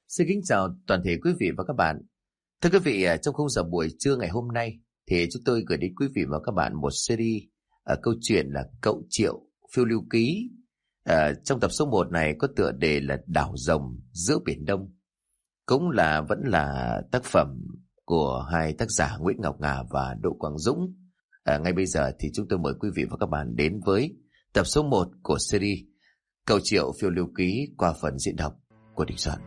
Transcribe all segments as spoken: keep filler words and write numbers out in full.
Xin kính chào toàn thể quý vị và các bạn. Thưa quý vị, trong khung giờ buổi trưa ngày hôm nay thì chúng tôi gửi đến quý vị và các bạn một series uh, câu chuyện là Cậu Triệu phiêu lưu ký. Uh, trong tập số một này có tựa đề là Đảo Rồng giữa Biển Đông. Cũng là vẫn là tác phẩm của hai tác giả Nguyễn Ngọc Ngà và Đỗ Quang Dũng. Uh, ngay bây giờ thì chúng tôi mời quý vị và các bạn đến với tập số một của series Cậu Triệu phiêu lưu ký qua phần diễn đọc của Đình Soạn.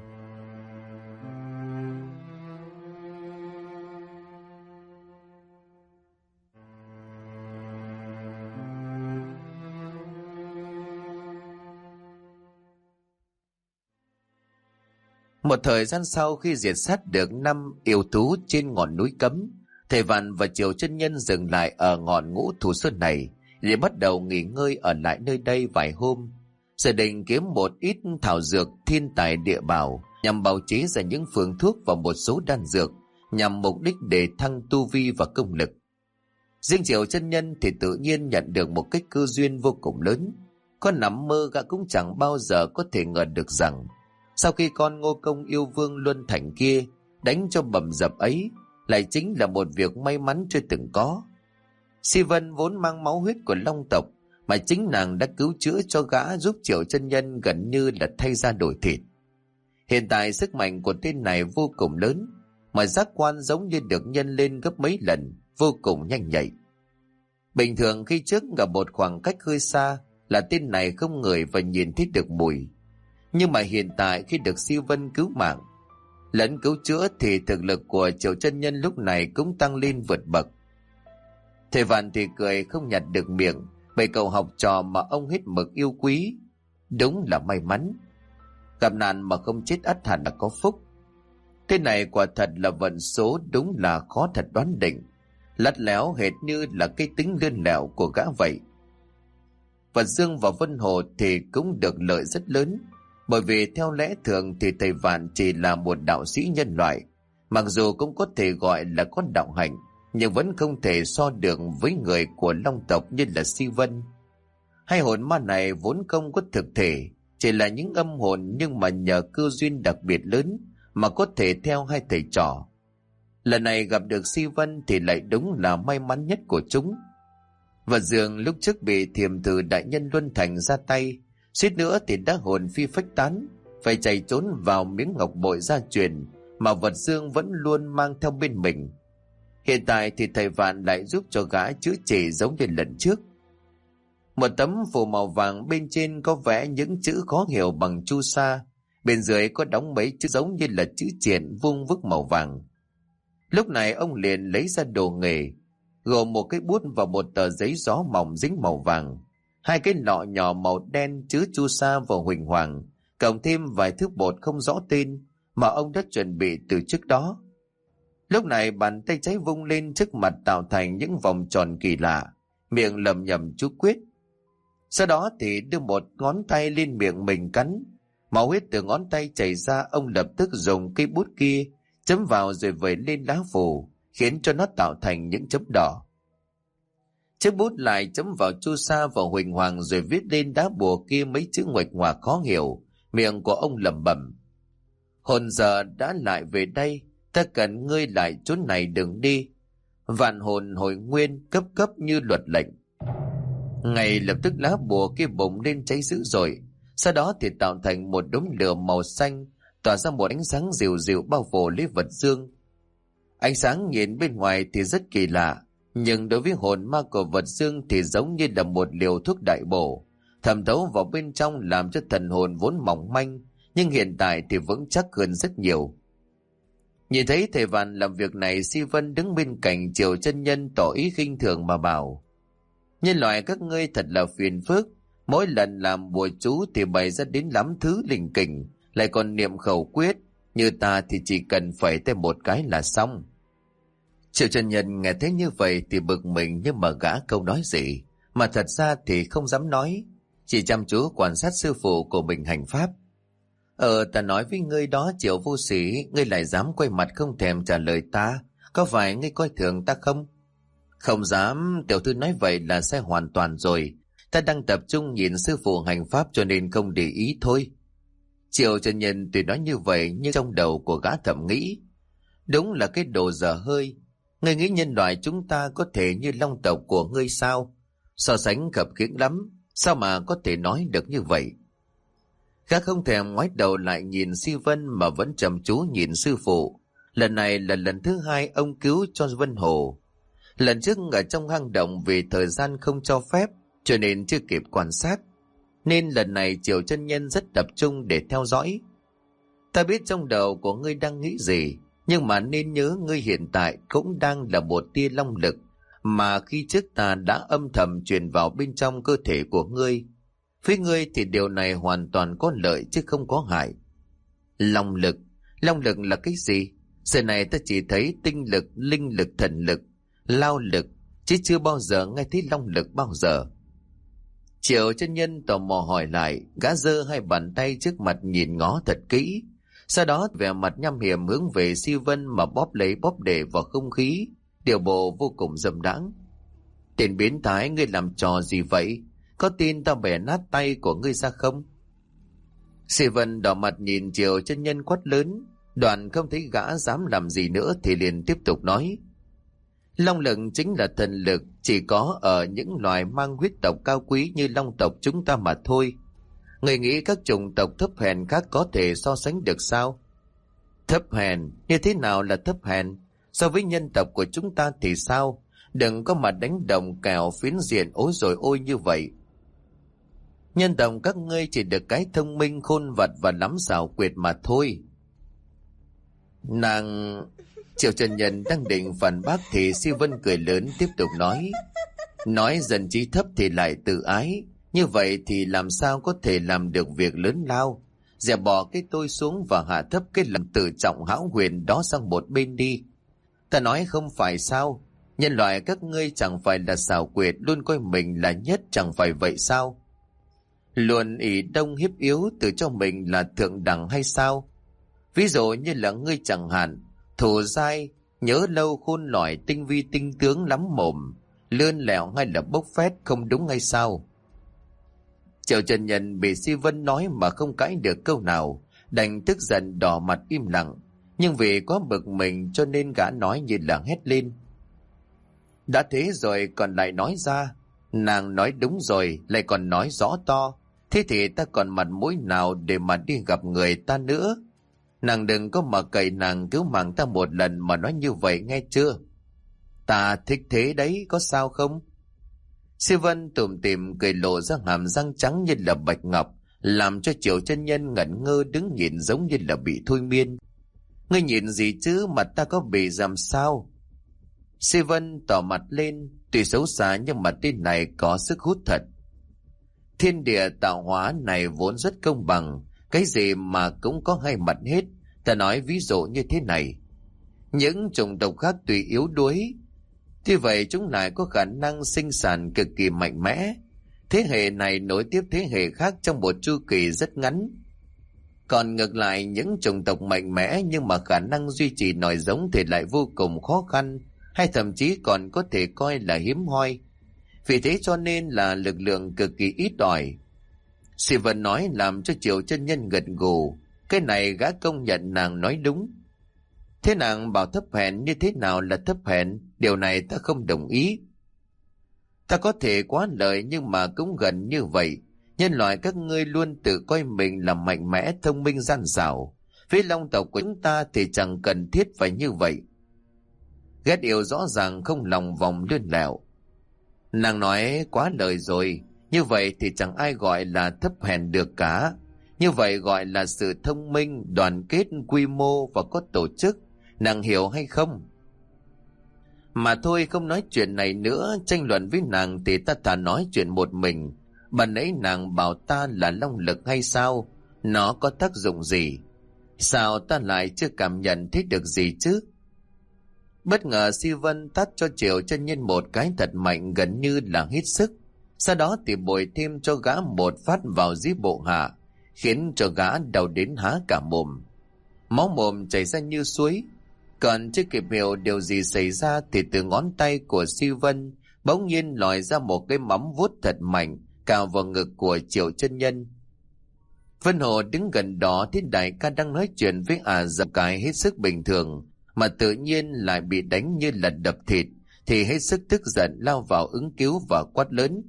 Một thời gian sau, khi diệt sát được năm yêu thú trên ngọn núi Cấm, thầy Vạn và Triều Chân Nhân dừng lại ở ngọn Ngũ Thủ Sơn này để bắt đầu nghỉ ngơi ở lại nơi đây vài hôm, rồi định kiếm một ít thảo dược thiên tài địa bảo nhằm bào chế ra những phương thuốc và một số đan dược nhằm mục đích để thăng tu vi và công lực. Riêng Triều Chân Nhân thì tự nhiên nhận được một cách cơ duyên vô cùng lớn. Có nằm mơ gã cũng chẳng bao giờ có thể ngờ được rằng sau khi con Ngô Công yêu vương Luân Thành kia đánh cho bầm dập ấy lại chính là một việc may mắn chưa từng có. Si Vân vốn mang máu huyết của Long tộc, mà chính nàng đã cứu chữa cho gã, giúp Triệu Chân Nhân gần như là thay da đổi thịt. Hiện tại sức mạnh của tên này vô cùng lớn, mà giác quan giống như được nhân lên gấp mấy lần, vô cùng nhanh nhạy. Bình thường khi trước gặp một khoảng cách hơi xa là tên này không ngửi và nhìn thấy được mùi. Nhưng mà hiện tại khi được Si Vân cứu mạng lẫn cứu chữa thì thực lực của Triệu Chân Nhân lúc này cũng tăng lên vượt bậc. Thầy Vạn thì cười không nhặt được miệng, bởi cậu học trò mà ông hết mực yêu quý đúng là may mắn. Gặp nạn mà không chết ắt hẳn là có phúc. Thế này quả thật là vận số, đúng là khó thật đoán định, lắt léo hệt như là cái tính lươn lẹo của gã vậy. Và Dương và Vân Hồ thì cũng được lợi rất lớn, bởi vì theo lẽ thường thì thầy Vạn chỉ là một đạo sĩ nhân loại, mặc dù cũng có thể gọi là có đạo hạnh, nhưng vẫn không thể so được với người của Long tộc như là Si Vân. Hai hồn ma này vốn không có thực thể, chỉ là những âm hồn, nhưng mà nhờ cơ duyên đặc biệt lớn mà có thể theo hai thầy trò. Lần này gặp được Si Vân thì lại đúng là may mắn nhất của chúng. Và Dương lúc trước bị Thiềm Thử đại nhân Luân Thành ra tay, suýt nữa thì đã hồn phi phách tán, phải chạy trốn vào miếng ngọc bội gia truyền mà Vật Dương vẫn luôn mang theo bên mình. Hiện tại thì thầy Vạn lại giúp cho gã chữa trị giống như lần trước. Một tấm phù màu vàng, bên trên có vẽ những chữ khó hiểu bằng chu sa, bên dưới có đóng mấy chữ giống như là chữ triện vuông vức màu vàng. Lúc này ông liền lấy ra đồ nghề, gồm một cái bút và một tờ giấy gió mỏng dính màu vàng, hai cái lọ nhỏ màu đen chứa chu sa và huỳnh hoàng, cộng thêm vài thứ bột không rõ tên mà ông đã chuẩn bị từ trước đó. Lúc này bàn tay trái vung lên trước mặt tạo thành những vòng tròn kỳ lạ, miệng lẩm nhẩm chú quyết. Sau đó thì đưa một ngón tay lên miệng mình cắn, máu huyết từ ngón tay chảy ra. Ông lập tức dùng cây bút kia chấm vào rồi vẩy lên lá phù, khiến cho nó tạo thành những chấm đỏ. Chiếc bút lại chấm vào chu sa và huỳnh hoàng rồi viết lên đá bùa kia mấy chữ nguệch ngoạc khó hiểu. Miệng của ông lẩm bẩm: hồn giờ đã lại về đây, ta cần ngươi lại chốn này đừng đi. Vạn hồn hồi nguyên, cấp cấp như luật lệnh. Ngay lập tức lá bùa kia bùng lên cháy dữ dội, sau đó thì tạo thành một đốm lửa màu xanh, tỏa ra một ánh sáng dịu dịu bao phủ lấy Vật Dương. Ánh sáng nhìn bên ngoài thì rất kỳ lạ, nhưng đối với hồn ma của Vật Dương thì giống như là một liều thuốc đại bổ, thẩm thấu vào bên trong làm cho thần hồn vốn mỏng manh nhưng hiện tại thì vững chắc hơn rất nhiều. Nhìn thấy thầy Vạn làm việc này, Si Vân đứng bên cạnh Triều Chân Nhân tỏ ý khinh thường mà bảo: nhân loại các ngươi thật là phiền phức, mỗi lần làm bùa chú thì bày ra đến lắm thứ linh kình, lại còn niệm khẩu quyết, như ta thì chỉ cần phải thêm một cái là xong. Triệu Chân Nhân nghe thấy như vậy thì bực mình, nhưng mà gã không nói gì, mà thật ra thì không dám nói, chỉ chăm chú quan sát sư phụ của mình hành pháp. Ờ, ta nói với ngươi đó Triệu vô sĩ, ngươi lại dám quay mặt không thèm trả lời ta, có phải ngươi coi thường ta không? Không dám, tiểu thư nói vậy là sai hoàn toàn rồi, ta đang tập trung nhìn sư phụ hành pháp cho nên không để ý thôi. Triệu chân nhân tuy nói như vậy nhưng trong đầu của gã thầm nghĩ, đúng là cái đồ dở hơi. Ngươi nghĩ nhân loại chúng ta có thể như long tộc của ngươi sao? So sánh khập khiễng lắm, sao mà có thể nói được như vậy? Gã không thèm ngoái đầu lại nhìn Si Vân mà vẫn chăm chú nhìn sư phụ. Lần này là lần thứ hai ông cứu cho Vân Hồ. Lần trước ở trong hang động vì thời gian không cho phép cho nên chưa kịp quan sát. Nên lần này Triệu chân nhân rất tập trung để theo dõi. Ta biết trong đầu của ngươi đang nghĩ gì, nhưng mà nên nhớ ngươi hiện tại cũng đang là một tia long lực mà khi trước ta đã âm thầm truyền vào bên trong cơ thể của ngươi. Với ngươi thì điều này hoàn toàn có lợi chứ không có hại. Long lực, long lực là cái gì? Giờ này ta chỉ thấy tinh lực, linh lực, thần lực, lao lực, chứ chưa bao giờ nghe thấy long lực bao giờ. Triệu chân nhân tò mò hỏi lại, gã giơ hai bàn tay trước mặt nhìn ngó thật kỹ. Sau đó vẻ mặt nham hiểm hướng về Si Vân mà bóp lấy bóp để vào không khí, điều bộ vô cùng dâm đãng. Tên biến thái, ngươi làm trò gì vậy? Có tin tao bẻ nát tay của ngươi ra không? Si Vân đỏ mặt nhìn Triệu chân nhân quát lớn. Đoàn không thấy gã dám làm gì nữa thì liền tiếp tục nói. Long lực chính là thần lực, chỉ có ở những loài mang huyết tộc cao quý như long tộc chúng ta mà thôi. Người nghĩ các chủng tộc thấp hèn khác có thể so sánh được sao? Thấp hèn? Như thế nào là thấp hèn? So với nhân tộc của chúng ta thì sao? Đừng có mà đánh đồng kèo phiến diện ối rồi ôi như vậy. Nhân tộc các ngươi chỉ được cái thông minh khôn vật và lắm xảo quyệt mà thôi. Nàng... Triệu chân nhân đang định phản bác thì Si Vân cười lớn tiếp tục nói. Nói dần trí thấp thì lại tự ái. Như vậy thì làm sao có thể làm được việc lớn lao? Dẹp bỏ cái tôi xuống và hạ thấp cái lòng tự trọng hão huyền đó sang một bên đi. Ta nói không phải sao? Nhân loại các ngươi chẳng phải là xảo quyệt, luôn coi mình là nhất, chẳng phải vậy sao? Luôn ỷ đông hiếp yếu, tự cho mình là thượng đẳng hay sao? Ví dụ như là ngươi chẳng hạn, thủ dai, nhớ lâu khôn lỏi, tinh vi tinh tướng lắm mồm, lươn lẹo hay là bốc phét, không đúng hay sao? Triệu chân nhân bị Si Vân nói mà không cãi được câu nào, đành tức giận đỏ mặt im lặng, nhưng vì có bực mình cho nên gã nói như là hét lên. Đã thế rồi còn lại nói ra, nàng nói đúng rồi, lại còn nói rõ to, thế thì ta còn mặt mũi nào để mà đi gặp người ta nữa? Nàng đừng có mà cậy nàng cứu mạng ta một lần mà nói như vậy nghe chưa? Ta thích thế đấy, có sao không? Si Vân tủm tỉm cười lộ ra hàm răng trắng như là bạch ngọc, làm cho Triệu chân nhân ngẩn ngơ đứng nhìn giống như là bị thôi miên. Ngươi nhìn gì chứ, mặt ta có bị làm sao? Si Vân tỏ mặt lên, tuy xấu xa nhưng mà tên này có sức hút thật. Thiên địa tạo hóa này vốn rất công bằng, cái gì mà cũng có hai mặt hết. Ta nói ví dụ như thế này. Những chủng tộc khác tùy yếu đuối, tuy vậy chúng lại có khả năng sinh sản cực kỳ mạnh mẽ. Thế hệ này nối tiếp thế hệ khác trong một chu kỳ rất ngắn. Còn ngược lại, những chủng tộc mạnh mẽ nhưng mà khả năng duy trì nòi giống thì lại vô cùng khó khăn, hay thậm chí còn có thể coi là hiếm hoi. Vì thế cho nên là lực lượng cực kỳ ít ỏi. Si Vân nói làm cho Triệu chân nhân gật gù. Cái này gã công nhận nàng nói đúng. Thế nàng bảo thấp hèn, như thế nào là thấp hèn? Điều này ta không đồng ý. Ta có thể quá lời nhưng mà cũng gần như vậy. Nhân loại các ngươi luôn tự coi mình là mạnh mẽ, thông minh, gian xảo. Với long tộc của chúng ta thì chẳng cần thiết phải như vậy. Ghét yêu rõ ràng không lòng vòng lươn lẹo. Nàng nói quá lời rồi. Như vậy thì chẳng ai gọi là thấp hèn được cả. Như vậy gọi là sự thông minh, đoàn kết, quy mô và có tổ chức. Nàng hiểu hay không? Mà thôi không nói chuyện này nữa, tranh luận với nàng thì ta thà nói chuyện một mình. Bà nãy nàng bảo ta là long lực hay sao? Nó có tác dụng gì? Sao ta lại chưa cảm nhận thấy được gì chứ? Bất ngờ Si Vân tát cho Triệu chân nhân một cái thật mạnh, gần như là hít sức. Sau đó thì bồi thêm cho gã một phát vào dưới bộ hạ, khiến cho gã đau đến há cả mồm. Máu mồm chảy ra như suối. Còn chưa kịp hiểu điều gì xảy ra thì từ ngón tay của Si Vân bỗng nhiên lòi ra một cái móng vuốt thật mạnh cào vào ngực của Triệu chân nhân. Vân Hồ đứng gần đó thấy đại ca đang nói chuyện với ả dập cái hết sức bình thường, mà tự nhiên lại bị đánh như là đập thịt, thì hết sức tức giận lao vào ứng cứu và quát lớn.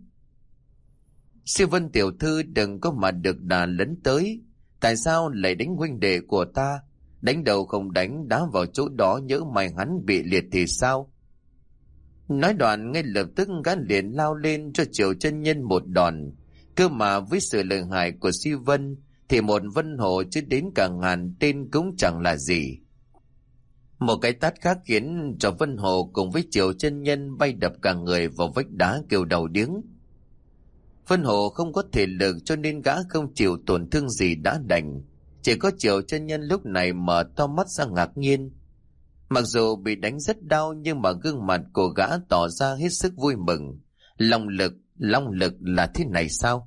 Siêu Vân tiểu thư đừng có mà được đà lấn tới, tại sao lại đánh huynh đệ của ta? Đánh đầu không đánh, đá vào chỗ đó nhỡ may hắn bị liệt thì sao? Nói đoạn ngay lập tức gã liền lao lên cho Triệu chân nhân một đòn. Cơ mà với sự lợi hại của Siêu Vân thì một Vân Hồ chứ đến cả ngàn tên cũng chẳng là gì. Một cái tát khác khiến cho Vân Hồ cùng với Triệu chân nhân bay đập cả người vào vách đá kêu đầu điếng. Vân Hồ không có thể lực cho nên gã không chịu tổn thương gì đã đành. Chỉ có Triệu chân nhân lúc này mở to mắt ra ngạc nhiên. Mặc dù bị đánh rất đau nhưng mà gương mặt của gã tỏ ra hết sức vui mừng. Long lực, long lực là thế này sao?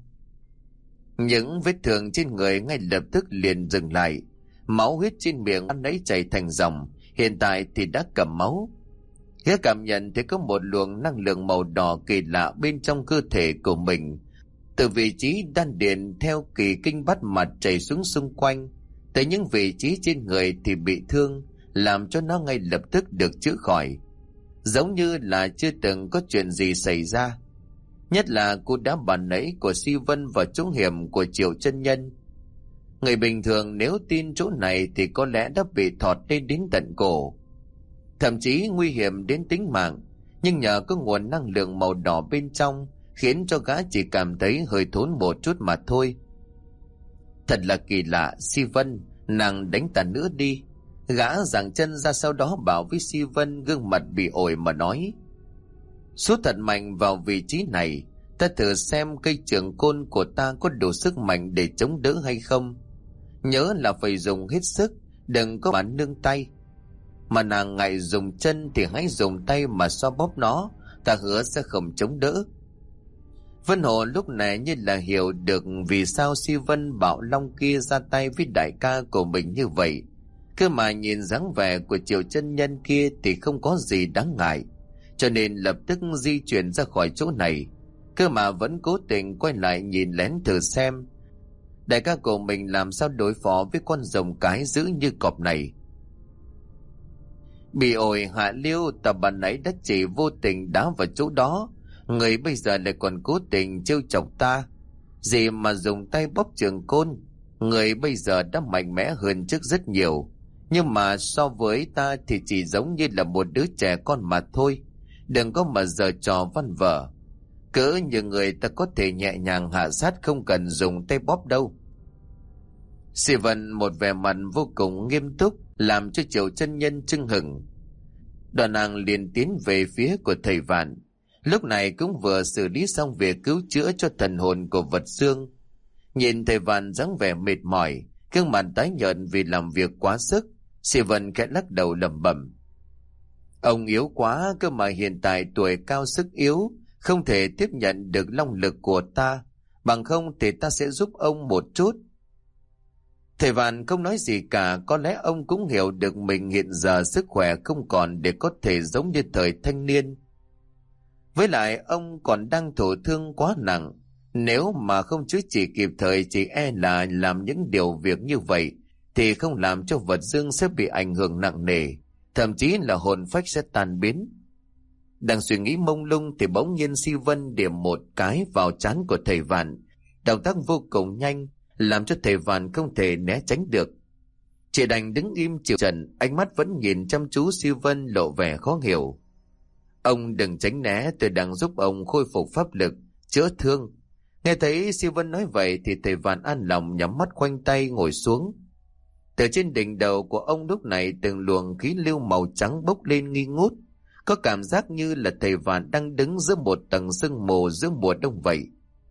Những vết thương trên người ngay lập tức liền dừng lại. Máu huyết trên miệng anh ấy chảy thành dòng, hiện tại thì đã cầm máu. Gã cảm nhận thấy có một luồng năng lượng màu đỏ kỳ lạ bên trong cơ thể của mình. Từ vị trí đan điền theo kỳ kinh bát mạch chảy xuống xung quanh, tới những vị trí trên người thì bị thương, làm cho nó ngay lập tức được chữa khỏi, giống như là chưa từng có chuyện gì xảy ra. Nhất là cú đá bàn nãy của Si Vân và chỗ hiểm của Triệu chân nhân. Người bình thường nếu tin chỗ này thì có lẽ đã bị thọt lên đến tận cổ, thậm chí nguy hiểm đến tính mạng, nhưng nhờ có nguồn năng lượng màu đỏ bên trong khiến cho gã chỉ cảm thấy hơi thốn một chút mà thôi. Thật là kỳ lạ, Si Vân, nàng đánh ta nữa đi. Gã giằng chân ra sau đó bảo với Si Vân, gương mặt bị ổi mà nói. Sút thật mạnh vào vị trí này, ta thử xem cây trường côn của ta có đủ sức mạnh để chống đỡ hay không. Nhớ là phải dùng hết sức, đừng có mà nương tay. Mà nàng ngại dùng chân thì hãy dùng tay mà xoa bóp nó, ta hứa sẽ không chống đỡ. Vân Hồ lúc này như là hiểu được vì sao Si Vân bảo Long kia ra tay với đại ca của mình như vậy. Cơ mà nhìn dáng vẻ của Triệu chân nhân kia thì không có gì đáng ngại, cho nên lập tức di chuyển ra khỏi chỗ này. Cơ mà vẫn cố tình quay lại nhìn lén thử xem đại ca của mình làm sao đối phó với con rồng cái dữ như cọp này. Bị ổi hạ liêu, ta ban nãy đã chỉ vô tình đá vào chỗ đó, người bây giờ lại còn cố tình trêu chọc ta. Gì mà dùng tay bóp trường côn, người bây giờ đã mạnh mẽ hơn trước rất nhiều, nhưng mà so với ta thì chỉ giống như là một đứa trẻ con mà thôi. Đừng có mà giở trò văn vở. Cỡ như người ta có thể nhẹ nhàng hạ sát không cần dùng tay bóp đâu. Si Vân một vẻ mặt vô cùng nghiêm túc làm cho Triệu chân nhân chưng hửng. Đoàn nàng liền tiến về phía của thầy Vạn, lúc này cũng vừa xử lý xong việc cứu chữa cho thần hồn của vật xương. Nhìn thầy Vạn dáng vẻ mệt mỏi, gương mặt tái nhợt vì làm việc quá sức, Si Vân khẽ lắc đầu lẩm bẩm. Ông yếu quá, cơ mà hiện tại tuổi cao sức yếu, không thể tiếp nhận được long lực của ta, bằng không thì ta sẽ giúp ông một chút. Thầy Vạn không nói gì cả, có lẽ ông cũng hiểu được mình hiện giờ sức khỏe không còn để có thể giống như thời thanh niên. Với lại ông còn đang thổ thương quá nặng, nếu mà không chữa trị kịp thời chỉ e là làm những điều việc như vậy thì không làm cho vật dương sẽ bị ảnh hưởng nặng nề, thậm chí là hồn phách sẽ tan biến. Đang suy nghĩ mông lung thì bỗng nhiên Si Vân điểm một cái vào trán của thầy Vạn, động tác vô cùng nhanh, làm cho thầy Vạn không thể né tránh được. Chỉ đành đứng im chịu trận, ánh mắt vẫn nhìn chăm chú Si Vân lộ vẻ khó hiểu. Ông đừng tránh né, tôi đang giúp ông khôi phục pháp lực, chữa thương. Nghe thấy Si Vân nói vậy thì thầy Vạn an lòng nhắm mắt khoanh tay ngồi xuống. Từ trên đỉnh đầu của ông lúc này từng luồng khí lưu màu trắng bốc lên nghi ngút, có cảm giác như là thầy Vạn đang đứng giữa một tầng sương mù giữa mùa đông vậy.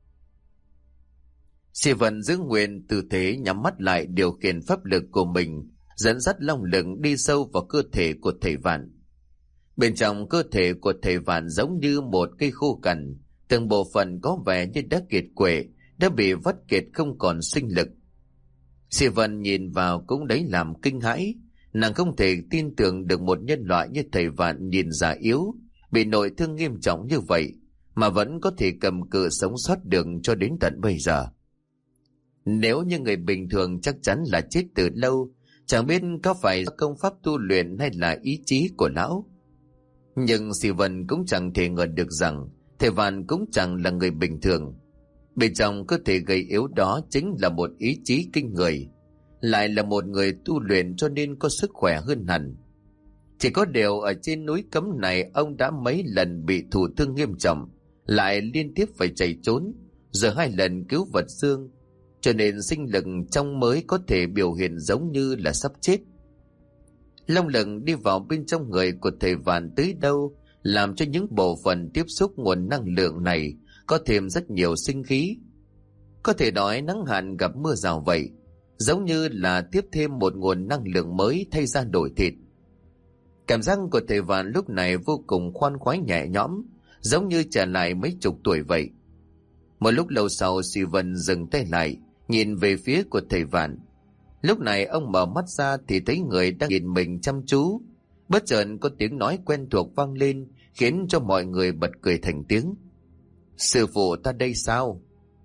Si Vân giữ nguyên tư thế nhắm mắt lại, điều khiển pháp lực của mình, dẫn dắt long lực đi sâu vào cơ thể của thầy Vạn. Bên trong cơ thể của thầy Vạn giống như một cây khô cằn, từng bộ phận có vẻ như đã kiệt quệ, đã bị vắt kiệt không còn sinh lực. Si Vân nhìn vào cũng đấy làm kinh hãi, nàng không thể tin tưởng được một nhân loại như thầy Vạn nhìn già yếu, bị nội thương nghiêm trọng như vậy mà vẫn có thể cầm cự sống sót được cho đến tận bây giờ. Nếu như người bình thường chắc chắn là chết từ lâu, chẳng biết có phải công pháp tu luyện hay là ý chí của lão. Nhưng Sĩ Vân cũng chẳng thể ngờ được rằng thầy Vạn cũng chẳng là người bình thường. Bên trong cơ thể gầy yếu đó chính là một ý chí kinh người, lại là một người tu luyện cho nên có sức khỏe hơn hẳn. Chỉ có điều ở trên núi cấm này ông đã mấy lần bị thụ thương nghiêm trọng, lại liên tiếp phải chạy trốn, giờ hai lần cứu vật xương, cho nên sinh lực trong mới có thể biểu hiện giống như là sắp chết. Long lực đi vào bên trong người của thầy Vạn tới đâu, làm cho những bộ phận tiếp xúc nguồn năng lượng này có thêm rất nhiều sinh khí. Có thể nói nắng hạn gặp mưa rào vậy, giống như là tiếp thêm một nguồn năng lượng mới thay ra đổi thịt. Cảm giác của thầy Vạn lúc này vô cùng khoan khoái nhẹ nhõm, giống như trở lại mấy chục tuổi vậy. Một lúc lâu sau, Sĩ Vân dừng tay lại, nhìn về phía của thầy Vạn. Lúc này ông mở mắt ra thì thấy người đang nhìn mình chăm chú. Bất chợt có tiếng nói quen thuộc vang lên, khiến cho mọi người bật cười thành tiếng. Sư phụ ta đây sao?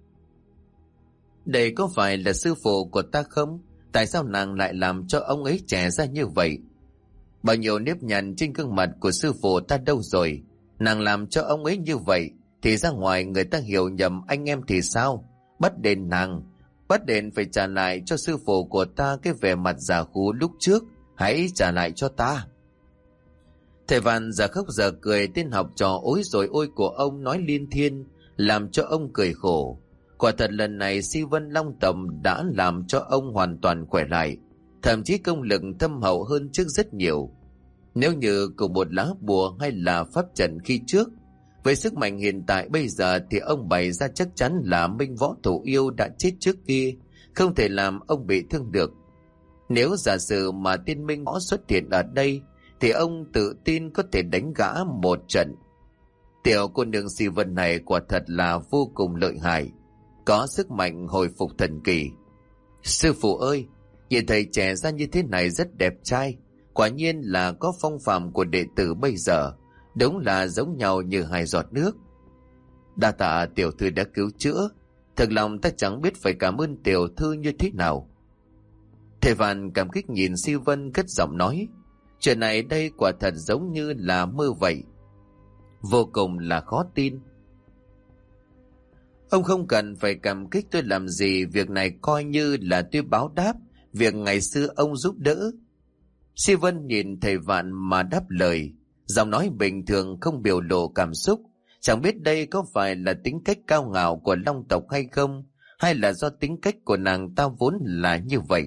Đây có phải là sư phụ của ta không? Tại sao nàng lại làm cho ông ấy trẻ ra như vậy? Bao nhiêu nếp nhăn trên gương mặt của sư phụ ta đâu rồi? Nàng làm cho ông ấy như vậy thì ra ngoài người ta hiểu nhầm anh em thì sao? Bắt đền nàng, bắt đền phải trả lại cho sư phụ của ta cái vẻ mặt già khú lúc trước. Hãy trả lại cho ta. Thầy Vạn giờ khóc giờ cười, tên học trò ối rồi ôi của ông nói liên thiên, làm cho ông cười khổ. Quả thật lần này Si Vân Long Tầm đã làm cho ông hoàn toàn khỏe lại, thậm chí công lực thâm hậu hơn trước rất nhiều. Nếu như cùng một lá bùa hay là pháp trận khi trước, với sức mạnh hiện tại bây giờ thì ông bày ra chắc chắn là Minh Võ Thủ Yêu đã chết trước kia, không thể làm ông bị thương được. Nếu giả sử mà tiên Minh Võ xuất hiện ở đây thì ông tự tin có thể đánh gã một trận. Tiểu cô nương Si Vân này quả thật là vô cùng lợi hại, có sức mạnh hồi phục thần kỳ. Sư phụ ơi, nhìn thầy trẻ ra như thế này rất đẹp trai, quả nhiên là có phong phạm của đệ tử bây giờ, đúng là giống nhau như hai giọt nước. Đa tạ tiểu thư đã cứu chữa, thật lòng ta chẳng biết phải cảm ơn tiểu thư như thế nào. Thầy Vạn cảm kích nhìn Si Vân cất giọng nói, chuyện này đây quả thật giống như là mơ vậy, vô cùng là khó tin. Ông không cần phải cảm kích tôi làm gì, việc này coi như là tôi báo đáp việc ngày xưa ông giúp đỡ. Si Vân nhìn thầy Vạn mà đáp lời, giọng nói bình thường không biểu lộ cảm xúc. Chẳng biết đây có phải là tính cách cao ngạo của Long tộc hay không, hay là do tính cách của nàng ta vốn là như vậy.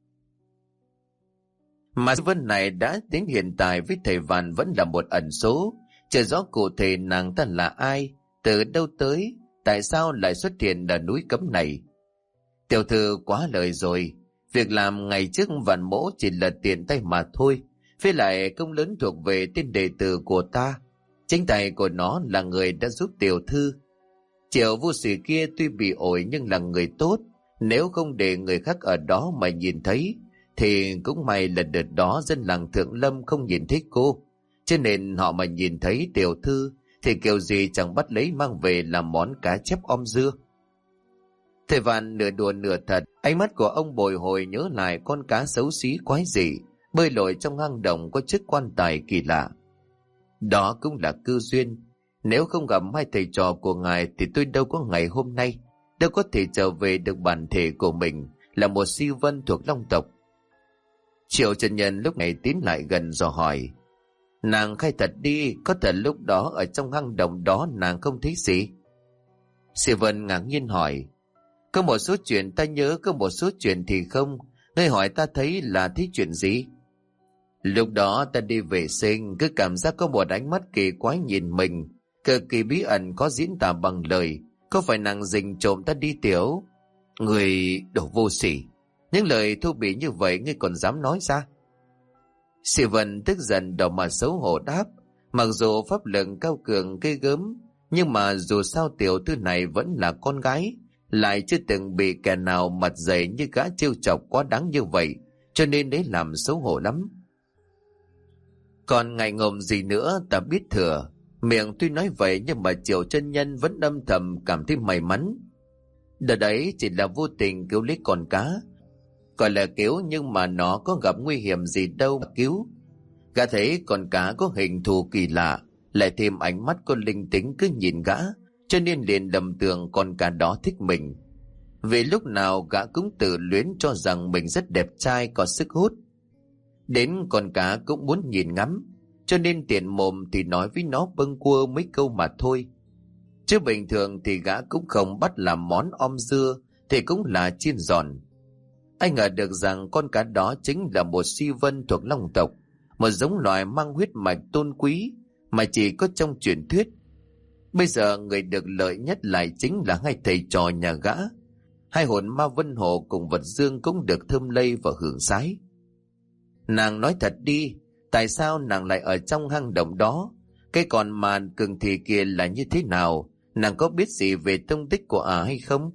Mà Si Vân này đã đến hiện tại với thầy Vạn vẫn là một ẩn số, chưa rõ cụ thể nàng ta là ai, từ đâu tới, tại sao lại xuất hiện ở núi cấm này. Tiểu thư quá lời rồi, việc làm ngày trước Vạn Mỗ chỉ là tiện tay mà thôi, với lại công lớn thuộc về tên đệ tử của ta, chính tay của nó là người đã giúp tiểu thư. Triệu vô sĩ kia tuy bị ổi nhưng là người tốt, nếu không để người khác ở đó mà nhìn thấy thì cũng may là đợt đó dân làng Thượng Lâm không nhìn thấy cô, cho nên họ mà nhìn thấy tiểu thư thì kiểu gì chẳng bắt lấy mang về làm món cá chép om dưa. Thầy Vạn nửa đùa nửa thật, ánh mắt của ông bồi hồi nhớ lại con cá xấu xí quái dị bơi lội trong hang động có chiếc quan tài kỳ lạ. Đó cũng là cơ duyên, nếu không gặp hai thầy trò của ngài thì tôi đâu có ngày hôm nay, đâu có thể trở về được bản thể của mình là một Si Vân thuộc Long tộc. Triệu Trần Nhân lúc này tiến lại gần dò hỏi, nàng khai thật đi, có thật lúc đó ở trong hang động đó nàng không thấy gì? Si Vân ngạc nhiên hỏi, có một số chuyện ta nhớ, có một số chuyện thì không. Ngươi hỏi ta thấy là thấy chuyện gì? Lúc đó ta đi vệ sinh, cứ cảm giác có một ánh mắt kỳ quái nhìn mình, cực kỳ bí ẩn khó diễn tả bằng lời. Có phải nàng rình trộm ta đi tiểu? Người đồ vô sỉ, những lời thô bỉ như vậy ngươi còn dám nói ra? Si Vân tức giận đỏ mặt xấu hổ đáp, mặc dù pháp lực cao cường ghê gớm, nhưng mà dù sao tiểu thư này vẫn là con gái, lại chưa từng bị kẻ nào mặt dày như gã trêu chọc quá đáng như vậy, cho nên đấy làm xấu hổ lắm. Còn ngại ngùng gì nữa ta biết thừa, miệng tuy nói vậy nhưng mà Triệu chân nhân vẫn âm thầm cảm thấy may mắn. Đợt đấy chỉ là vô tình cứu lấy con cá. Gọi là cứu nhưng mà nó có gặp nguy hiểm gì đâu mà cứu. Gã thấy con cá có hình thù kỳ lạ, lại thêm ánh mắt có linh tính cứ nhìn gã, cho nên liền lầm tưởng con cá đó thích mình. Vì lúc nào gã cũng tự luyến cho rằng mình rất đẹp trai, có sức hút. Đến con cá cũng muốn nhìn ngắm, cho nên tiện mồm thì nói với nó bâng quơ mấy câu mà thôi. Chứ bình thường thì gã cũng không bắt làm món om dưa, thì cũng là chiên giòn. Anh ngờ được rằng con cá đó chính là một si vân thuộc Long tộc, một giống loài mang huyết mạch tôn quý mà chỉ có trong truyền thuyết. Bây giờ người được lợi nhất lại chính là hai thầy trò nhà gã. Hai hồn ma Vân Hồ cùng vật dương cũng được thơm lây và hưởng sái. Nàng nói thật đi, tại sao nàng lại ở trong hang động đó? Cái con màn cường thì kia là như thế nào? Nàng có biết gì về tung tích của ả hay không?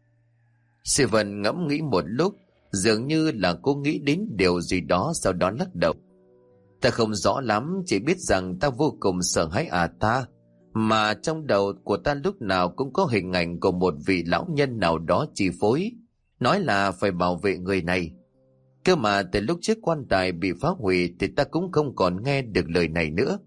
Sư Vân ngẫm nghĩ một lúc, dường như là cô nghĩ đến điều gì đó, sau đó lắc đầu. Ta không rõ lắm, chỉ biết rằng ta vô cùng sợ hãi ả ta, mà trong đầu của ta lúc nào cũng có hình ảnh của một vị lão nhân nào đó chi phối, nói là phải bảo vệ người này. Cơ mà từ lúc chiếc quan tài bị phá hủy thì ta cũng không còn nghe được lời này nữa.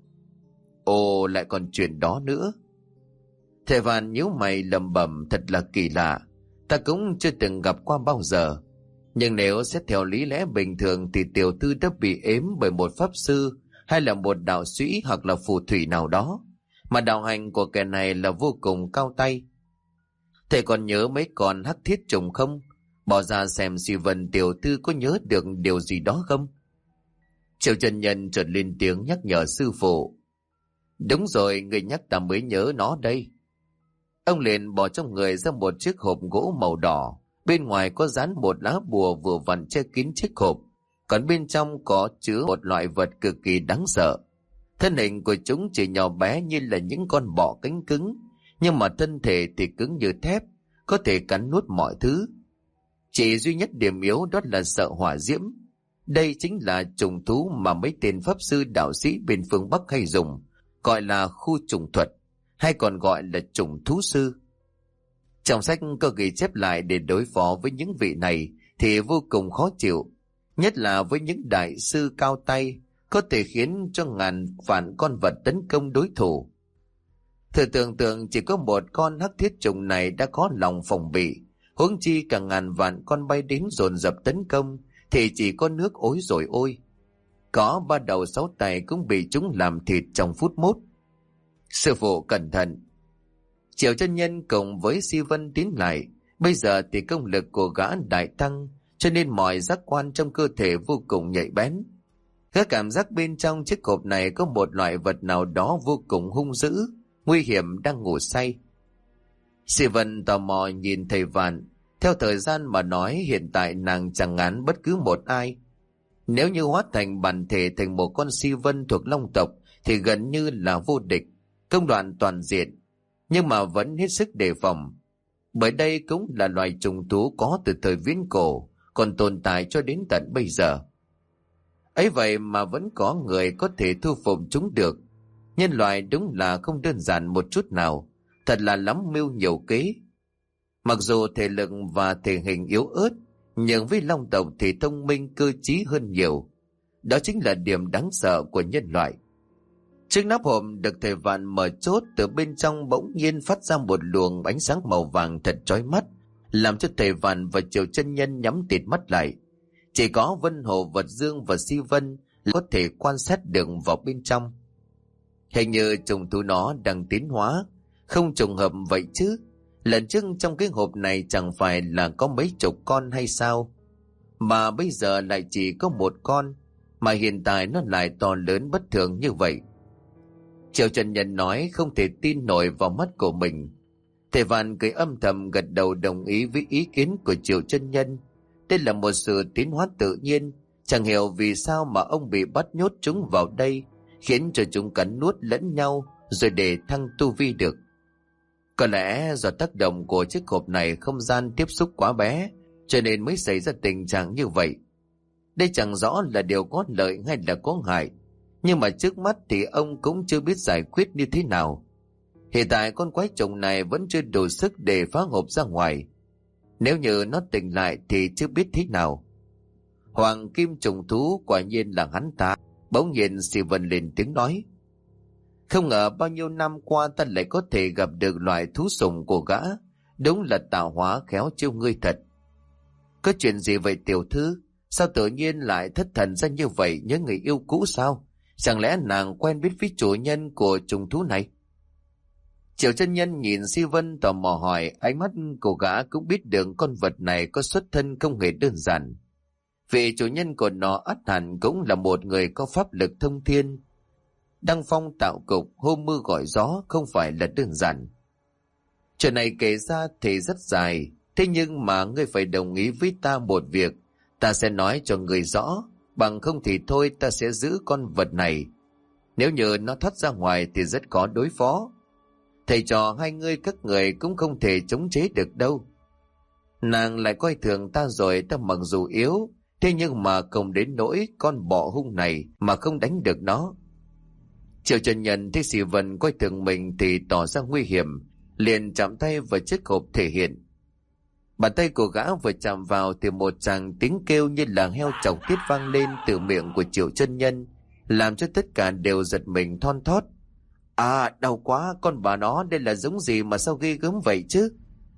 Ồ, lại còn chuyện đó nữa. Thầy Vạn nhíu mày lẩm bẩm, thật là kỳ lạ, ta cũng chưa từng gặp qua bao giờ. Nhưng nếu xét theo lý lẽ bình thường thì tiểu thư đã bị ếm bởi một pháp sư hay là một đạo sĩ hoặc là phù thủy nào đó, mà đạo hành của kẻ này là vô cùng cao tay. Thầy còn nhớ mấy con hắc thiết trùng không? Bỏ ra xem Si Vân tiểu thư có nhớ được điều gì đó không? Triệu chân nhân chợt lên tiếng nhắc nhở sư phụ. Đúng rồi, người nhắc ta mới nhớ nó đây. Ông liền bỏ trong người ra một chiếc hộp gỗ màu đỏ, bên ngoài có dán một lá bùa vừa vặn che kín chiếc hộp, còn bên trong có chứa một loại vật cực kỳ đáng sợ. Thân hình của chúng chỉ nhỏ bé như là những con bọ cánh cứng, nhưng mà thân thể thì cứng như thép, có thể cắn nuốt mọi thứ. Chỉ duy nhất điểm yếu đó là sợ hỏa diễm. Đây chính là trùng thú mà mấy tên pháp sư đạo sĩ bên phương Bắc hay dùng, gọi là khu trùng thuật, hay còn gọi là trùng thú sư. Trong sách có ghi chép lại để đối phó với những vị này thì vô cùng khó chịu, nhất là với những đại sư cao tay, có thể khiến cho ngàn vạn con vật tấn công đối thủ. Thử tưởng tượng chỉ có một con hắc thiết trùng này đã có lòng phòng bị, huống chi cả ngàn vạn con bay đến dồn dập tấn công thì chỉ có nước ối rồi ôi. Có ba đầu sáu tay cũng bị chúng làm thịt trong phút mốt. Sư phụ cẩn thận. Triệu chân nhân cùng với Si Vân tiến lại. Bây giờ thì công lực của gã đại tăng, cho nên mọi giác quan trong cơ thể vô cùng nhạy bén. Gã cảm giác bên trong chiếc hộp này có một loại vật nào đó vô cùng hung dữ, nguy hiểm đang ngủ say. Si Vân tò mò nhìn thầy Vạn. Theo thời gian mà nói, hiện tại nàng chẳng ngán bất cứ một ai. Nếu như hóa thành bản thể thành một con Si Vân thuộc Long tộc thì gần như là vô địch, công đoạn toàn diện, nhưng mà vẫn hết sức đề phòng. Bởi đây cũng là loài trùng thú có từ thời viễn cổ, còn tồn tại cho đến tận bây giờ. Ấy vậy mà vẫn có người có thể thu phục chúng được. Nhân loại đúng là không đơn giản một chút nào, thật là lắm mưu nhiều kế. Mặc dù thể lực và thể hình yếu ớt, nhưng với Long tộc thì thông minh cơ trí hơn nhiều. Đó chính là điểm đáng sợ của nhân loại. Chiếc nắp hộp được thầy Vạn mở chốt, từ bên trong bỗng nhiên phát ra một luồng ánh sáng màu vàng thật chói mắt, làm cho thầy Vạn và Triệu chân nhân nhắm tịt mắt lại. Chỉ có Vân Hồ, Vật Dương và Si Vân có thể quan sát được vào bên trong. Hình như trùng thú nó đang tiến hóa, không trùng hợp vậy chứ. Lần trước trong cái hộp này chẳng phải là có mấy chục con hay sao? Mà bây giờ lại chỉ có một con, mà hiện tại nó lại to lớn bất thường như vậy. Triệu chân nhân nói không thể tin nổi vào mắt của mình. Thầy Vạn cười âm thầm gật đầu đồng ý với ý kiến của Triệu chân nhân. Đây là một sự tiến hóa tự nhiên, chẳng hiểu vì sao mà ông bị bắt nhốt chúng vào đây, khiến cho chúng cắn nuốt lẫn nhau rồi để thăng tu vi được. Có lẽ do tác động của chiếc hộp này không gian tiếp xúc quá bé, cho nên mới xảy ra tình trạng như vậy. Đây chẳng rõ là điều có lợi hay là có hại, nhưng mà trước mắt thì ông cũng chưa biết giải quyết như thế nào. Hiện tại con quái trùng này vẫn chưa đủ sức để phá hộp ra ngoài. Nếu như nó tỉnh lại thì chưa biết thế nào. Hoàng kim trùng thú quả nhiên là hắn ta. Bỗng nhiên Steven lên tiếng nói. Không ngờ bao nhiêu năm qua ta lại có thể gặp được loại thú sùng của gã. Đúng là tạo hóa khéo chiêu ngươi thật. Có chuyện gì vậy tiểu thư? Sao tự nhiên lại thất thần ra như vậy, nhớ người yêu cũ sao? Chẳng lẽ nàng quen biết với chủ nhân của trùng thú này? Triệu chân nhân nhìn Steven tò mò hỏi, ánh mắt của gã cũng biết được con vật này có xuất thân không hề đơn giản. Vị chủ nhân của nó ắt hẳn cũng là một người có pháp lực thông thiên. Đăng phong tạo cục, hôm mưa gọi gió không phải là đơn giản. Chuyện này kể ra thì rất dài, thế nhưng mà ngươi phải đồng ý với ta một việc. Ta sẽ nói cho ngươi rõ, bằng không thì thôi ta sẽ giữ con vật này. Nếu như nó thoát ra ngoài thì rất khó đối phó. Thầy trò hai ngươi các người cũng không thể chống chế được đâu. Nàng lại coi thường ta rồi, ta mặc dù yếu, thế nhưng mà không đến nỗi con bọ hung này mà không đánh được nó. Triệu chân nhân thấy Sĩ Vân coi thường mình thì tỏ ra nguy hiểm, liền chạm tay vào chiếc hộp thể hiện. Bàn tay của gã vừa chạm vào thì một tràng tiếng kêu như là heo chọc tiết vang lên từ miệng của Triệu chân nhân, làm cho tất cả đều giật mình thon thót. À, đau quá, con bà nó đây là giống gì mà sao ghê gớm vậy chứ?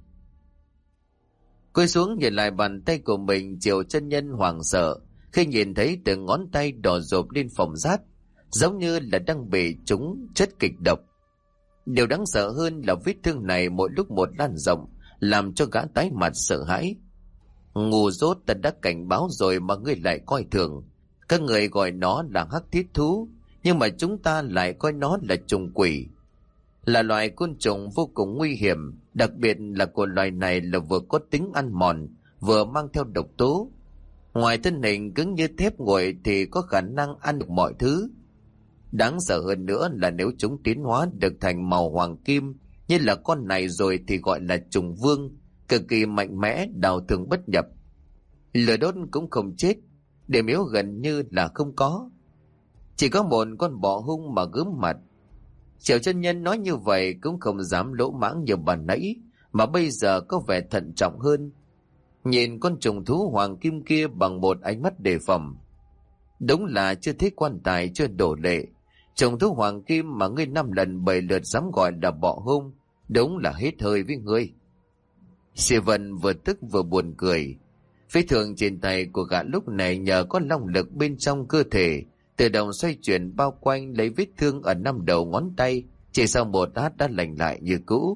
Cúi xuống nhìn lại bàn tay của mình, Triệu chân nhân hoảng sợ khi nhìn thấy từng ngón tay đỏ rộp lên phồng rát, giống như là đang bị trúng chất kịch độc. Điều đáng sợ hơn là vết thương này mỗi lúc một lan rộng, làm cho gã tái mặt sợ hãi. Ngu dốt, ta đã cảnh báo rồi mà ngươi lại coi thường. Các người gọi nó là hắc thiết thú, nhưng mà chúng ta lại coi nó là trùng quỷ. Là loài côn trùng vô cùng nguy hiểm, đặc biệt là của loài này là vừa có tính ăn mòn, vừa mang theo độc tố. Ngoài thân hình cứng như thép nguội thì có khả năng ăn được mọi thứ. Đáng sợ hơn nữa là nếu chúng tiến hóa được thành màu hoàng kim như là con này rồi thì gọi là trùng vương, cực kỳ mạnh mẽ, đào thường bất nhập. Lửa đốt cũng không chết, điểm yếu gần như là không có. Chỉ có một con bọ hung mà gớm mặt. Triệu chân nhân nói như vậy cũng không dám lỗ mãng như bà nãy, mà bây giờ có vẻ thận trọng hơn. Nhìn con trùng thú hoàng kim kia bằng một ánh mắt đề phòng. Đúng là chưa thấy quan tài chưa đổ lệ. Trùng thú hoàng kim mà ngươi năm lần bảy lượt dám gọi là bọ hung, đúng là hết hơi với ngươi. Sĩ Vân vừa tức vừa buồn cười. Vết thương trên tay của gã lúc này nhờ có long lực bên trong cơ thể, tự động xoay chuyển bao quanh lấy vết thương ở năm đầu ngón tay, chỉ sau một lát đã lành lại như cũ.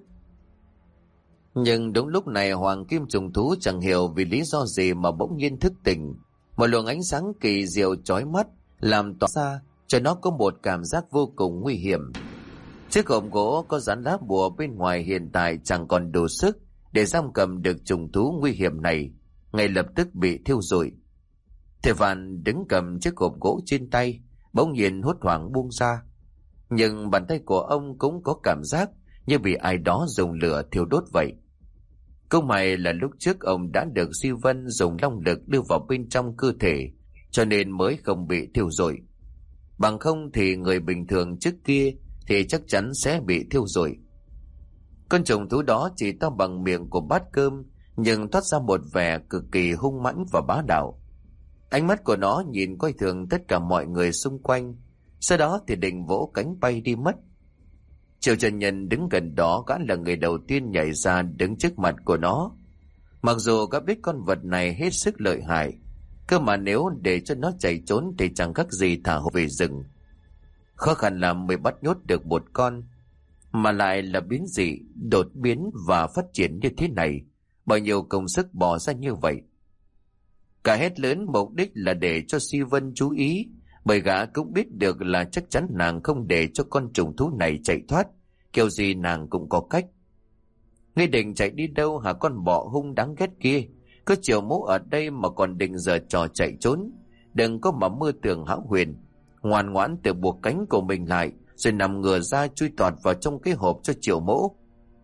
Nhưng đúng lúc này hoàng kim trùng thú chẳng hiểu vì lý do gì mà bỗng nhiên thức tỉnh. Một luồng ánh sáng kỳ diệu chói mắt làm tỏa ra cho nó có một cảm giác vô cùng nguy hiểm. Chiếc hộp gỗ có dán lá bùa bên ngoài hiện tại chẳng còn đủ sức để giam cầm được trùng thú nguy hiểm này, ngay lập tức bị thiêu rụi. Thầy Vạn đứng cầm chiếc hộp gỗ trên tay, bỗng nhiên hốt hoảng buông ra. Nhưng bàn tay của ông cũng có cảm giác như bị ai đó dùng lửa thiêu đốt vậy. Cũng may là lúc trước ông đã được Di Vân dùng long lực đưa vào bên trong cơ thể, cho nên mới không bị thiêu rụi. Bằng không thì người bình thường trước kia thì chắc chắn sẽ bị thiêu rụi. Con trùng thú đó chỉ to bằng miệng của bát cơm, nhưng thoát ra một vẻ cực kỳ hung mãnh và bá đạo. Ánh mắt của nó nhìn coi thường tất cả mọi người xung quanh, sau đó thì định vỗ cánh bay đi mất. Triệu chân nhân đứng gần đó, gã là người đầu tiên nhảy ra đứng trước mặt của nó. Mặc dù gã biết con vật này hết sức lợi hại, cơ mà nếu để cho nó chạy trốn thì chẳng khác gì thả hổ về rừng. Khó khăn lắm mới bắt nhốt được một con, mà lại là biến dị, đột biến và phát triển như thế này, bao nhiêu công sức bỏ ra như vậy. Cả hét lớn mục đích là để cho Si Vân chú ý, bởi gã cũng biết được là chắc chắn nàng không để cho con trùng thú này chạy thoát, kiểu gì nàng cũng có cách. Ngươi định chạy đi đâu hả con bọ hung đáng ghét kia? Có Triệu Mẫu ở đây mà còn định giờ trò chạy trốn, đừng có mà mơ tưởng hão huyền. Ngoan ngoãn tự buộc cánh của mình lại, rồi nằm ngửa ra chui tọt vào trong cái hộp cho Triệu Mẫu.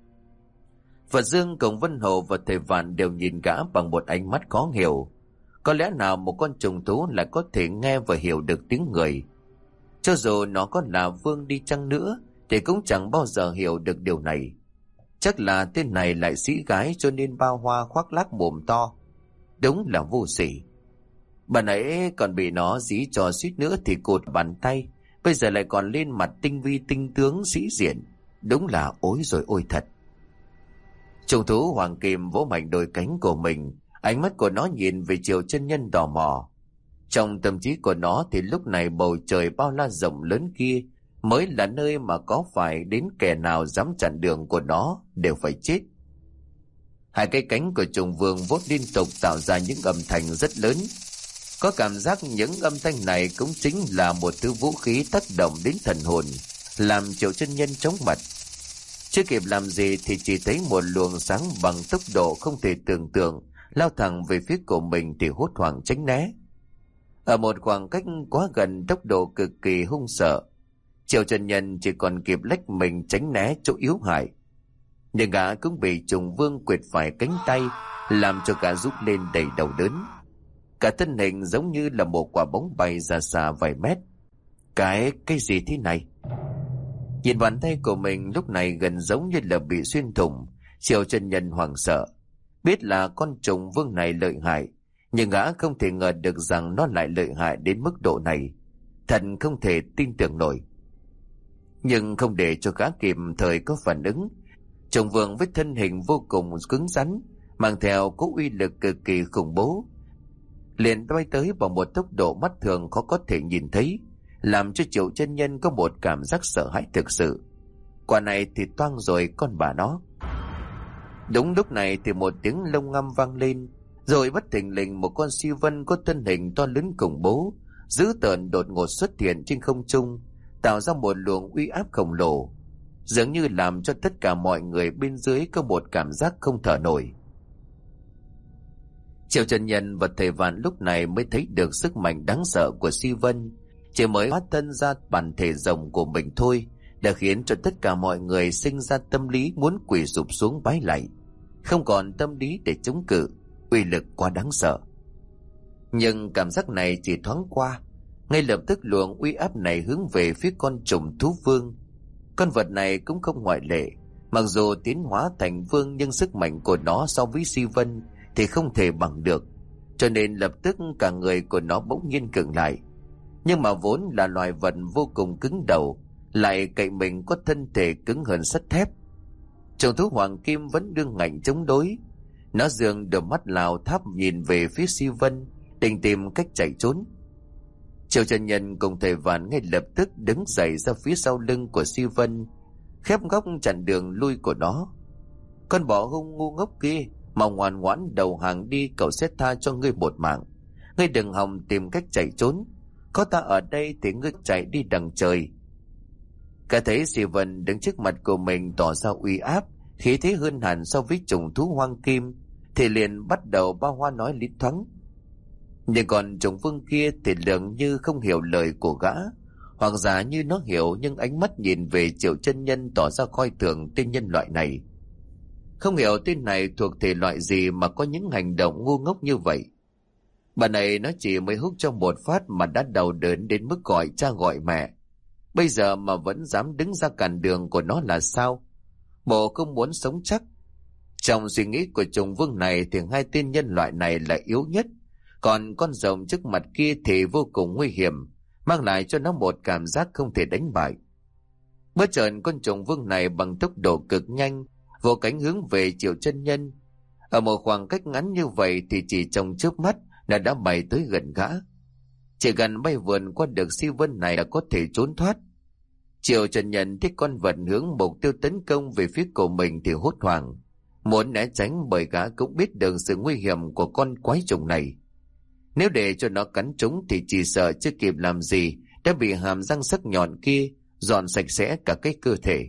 Vật Dương, Cổng Vân Hồ và thầy Vạn đều nhìn gã bằng một ánh mắt khó hiểu. Có lẽ nào một con trùng thú lại có thể nghe và hiểu được tiếng người? Cho dù nó có là vương đi chăng nữa thì cũng chẳng bao giờ hiểu được điều này. Chắc là tên này lại sĩ gái cho nên bao hoa khoác lác mồm to. Đúng là vô sỉ. Bà nãy còn bị nó dí cho suýt nữa thì cột bàn tay, bây giờ lại còn lên mặt tinh vi tinh tướng sĩ diện. Đúng là ối rồi ôi thật. Trùng thú hoàng kim vỗ mạnh đôi cánh của mình, ánh mắt của nó nhìn về Triệu Chân Nhân tò mò. Trong tâm trí của nó thì lúc này bầu trời bao la rộng lớn kia mới là nơi mà có phải đến kẻ nào dám chặn đường của nó đều phải chết. Hai cái cánh của trùng vương vốt liên tục tạo ra những âm thanh rất lớn. Có cảm giác những âm thanh này cũng chính là một thứ vũ khí tác động đến thần hồn, làm Triệu Chân Nhân chóng mặt. Chưa kịp làm gì thì chỉ thấy một luồng sáng bằng tốc độ không thể tưởng tượng lao thẳng về phía của mình thì hốt hoảng tránh né. Ở một khoảng cách quá gần, tốc độ cực kỳ hung sợ, Triệu Chân Nhân chỉ còn kịp lách mình tránh né chỗ yếu hại. Nhưng gã cũng bị trùng vương quệt phải cánh tay, làm cho gã rút lên đầy đầu đớn. Cả thân hình giống như là một quả bóng bay ra xa vài mét. Cái, cái gì thế này? Nhìn bàn tay của mình lúc này gần giống như là bị xuyên thủng, Triệu Chân Nhân hoảng sợ. Biết là con trùng vương này lợi hại, nhưng gã không thể ngờ được rằng nó lại lợi hại đến mức độ này. Thật không thể tin tưởng nổi. Nhưng không để cho gã kịp thời có phản ứng, trùng vương với thân hình vô cùng cứng rắn, mang theo cỗ uy lực cực kỳ khủng bố, liền bay tới bằng một tốc độ mắt thường khó có thể nhìn thấy, làm cho Triệu Chân Nhân có một cảm giác sợ hãi thực sự. Quả này thì toang rồi con bà nó. Đúng lúc này thì một tiếng lông ngâm vang lên, rồi bất thình lình một con si vân có thân hình to lớn khủng bố, dữ tợn đột ngột xuất hiện trên không trung, tạo ra một luồng uy áp khổng lồ, dường như làm cho tất cả mọi người bên dưới có một cảm giác không thở nổi. Triệu Chân Nhân và thầy Vạn lúc này mới thấy được sức mạnh đáng sợ của si vân. Chỉ mới hóa thân ra bản thể rồng của mình thôi đã khiến cho tất cả mọi người sinh ra tâm lý muốn quỳ sụp xuống bái lạy, không còn tâm lý để chống cự. Uy lực quá đáng sợ. Nhưng cảm giác này chỉ thoáng qua, ngay lập tức luồng uy áp này hướng về phía con trùng thú vương. Con vật này cũng không ngoại lệ, mặc dù tiến hóa thành vương nhưng sức mạnh của nó so với si vân thì không thể bằng được, cho nên lập tức cả người của nó bỗng nhiên cứng lại. Nhưng mà vốn là loài vật vô cùng cứng đầu, lại cậy mình có thân thể cứng hơn sắt thép. Trùng thú hoàng kim vẫn đương ngạnh chống đối. Nó dường đôi mắt lào tháp nhìn về phía si vân, định tìm cách chạy trốn. Triệu Chân Nhân cùng thầy Vạn ngay lập tức đứng dậy ra phía sau lưng của si vân, khép góc chặn đường lui của nó. Con bọ hung ngu ngốc kia, mà ngoan ngoãn đầu hàng đi, cậu sẽ tha cho ngươi một mạng. Ngươi đừng hòng tìm cách chạy trốn, có ta ở đây thì ngươi chạy đi đằng trời. Cả thấy si vân đứng trước mặt của mình tỏ ra uy áp, khí thế hơn hẳn so với trùng thú hoang kim, thì liền bắt đầu bao hoa nói lý thoáng. Nhưng còn trùng vương kia thì dường như không hiểu lời của gã, hoặc giả như nó hiểu nhưng ánh mắt nhìn về Triệu Chân Nhân tỏ ra coi thường tên nhân loại này. Không hiểu tên này thuộc thể loại gì mà có những hành động ngu ngốc như vậy. Bà này nó chỉ mới hút trong một phát mà đã đau đớn đến mức gọi cha gọi mẹ, bây giờ mà vẫn dám đứng ra cản đường của nó là sao? Bộ không muốn sống chắc. Trong suy nghĩ của trùng vương này thì hai tên nhân loại này là yếu nhất, còn con rồng trước mặt kia thì vô cùng nguy hiểm, mang lại cho nó một cảm giác không thể đánh bại. Bất chợt con trùng vương này bằng tốc độ cực nhanh vỗ cánh hướng về Triệu Chân Nhân. Ở một khoảng cách ngắn như vậy thì chỉ trong chớp mắt là đã bay tới gần gã. Chỉ gần bay vườn qua được si vân này là có thể trốn thoát. Triệu Chân Nhân thích con vật hướng mục tiêu tấn công về phía của mình thì hốt hoảng, muốn né tránh, bởi gã cũng biết được sự nguy hiểm của con quái trùng này. Nếu để cho nó cắn trúng thì chỉ sợ chưa kịp làm gì đã bị hàm răng sắc nhọn kia dọn sạch sẽ cả cái cơ thể.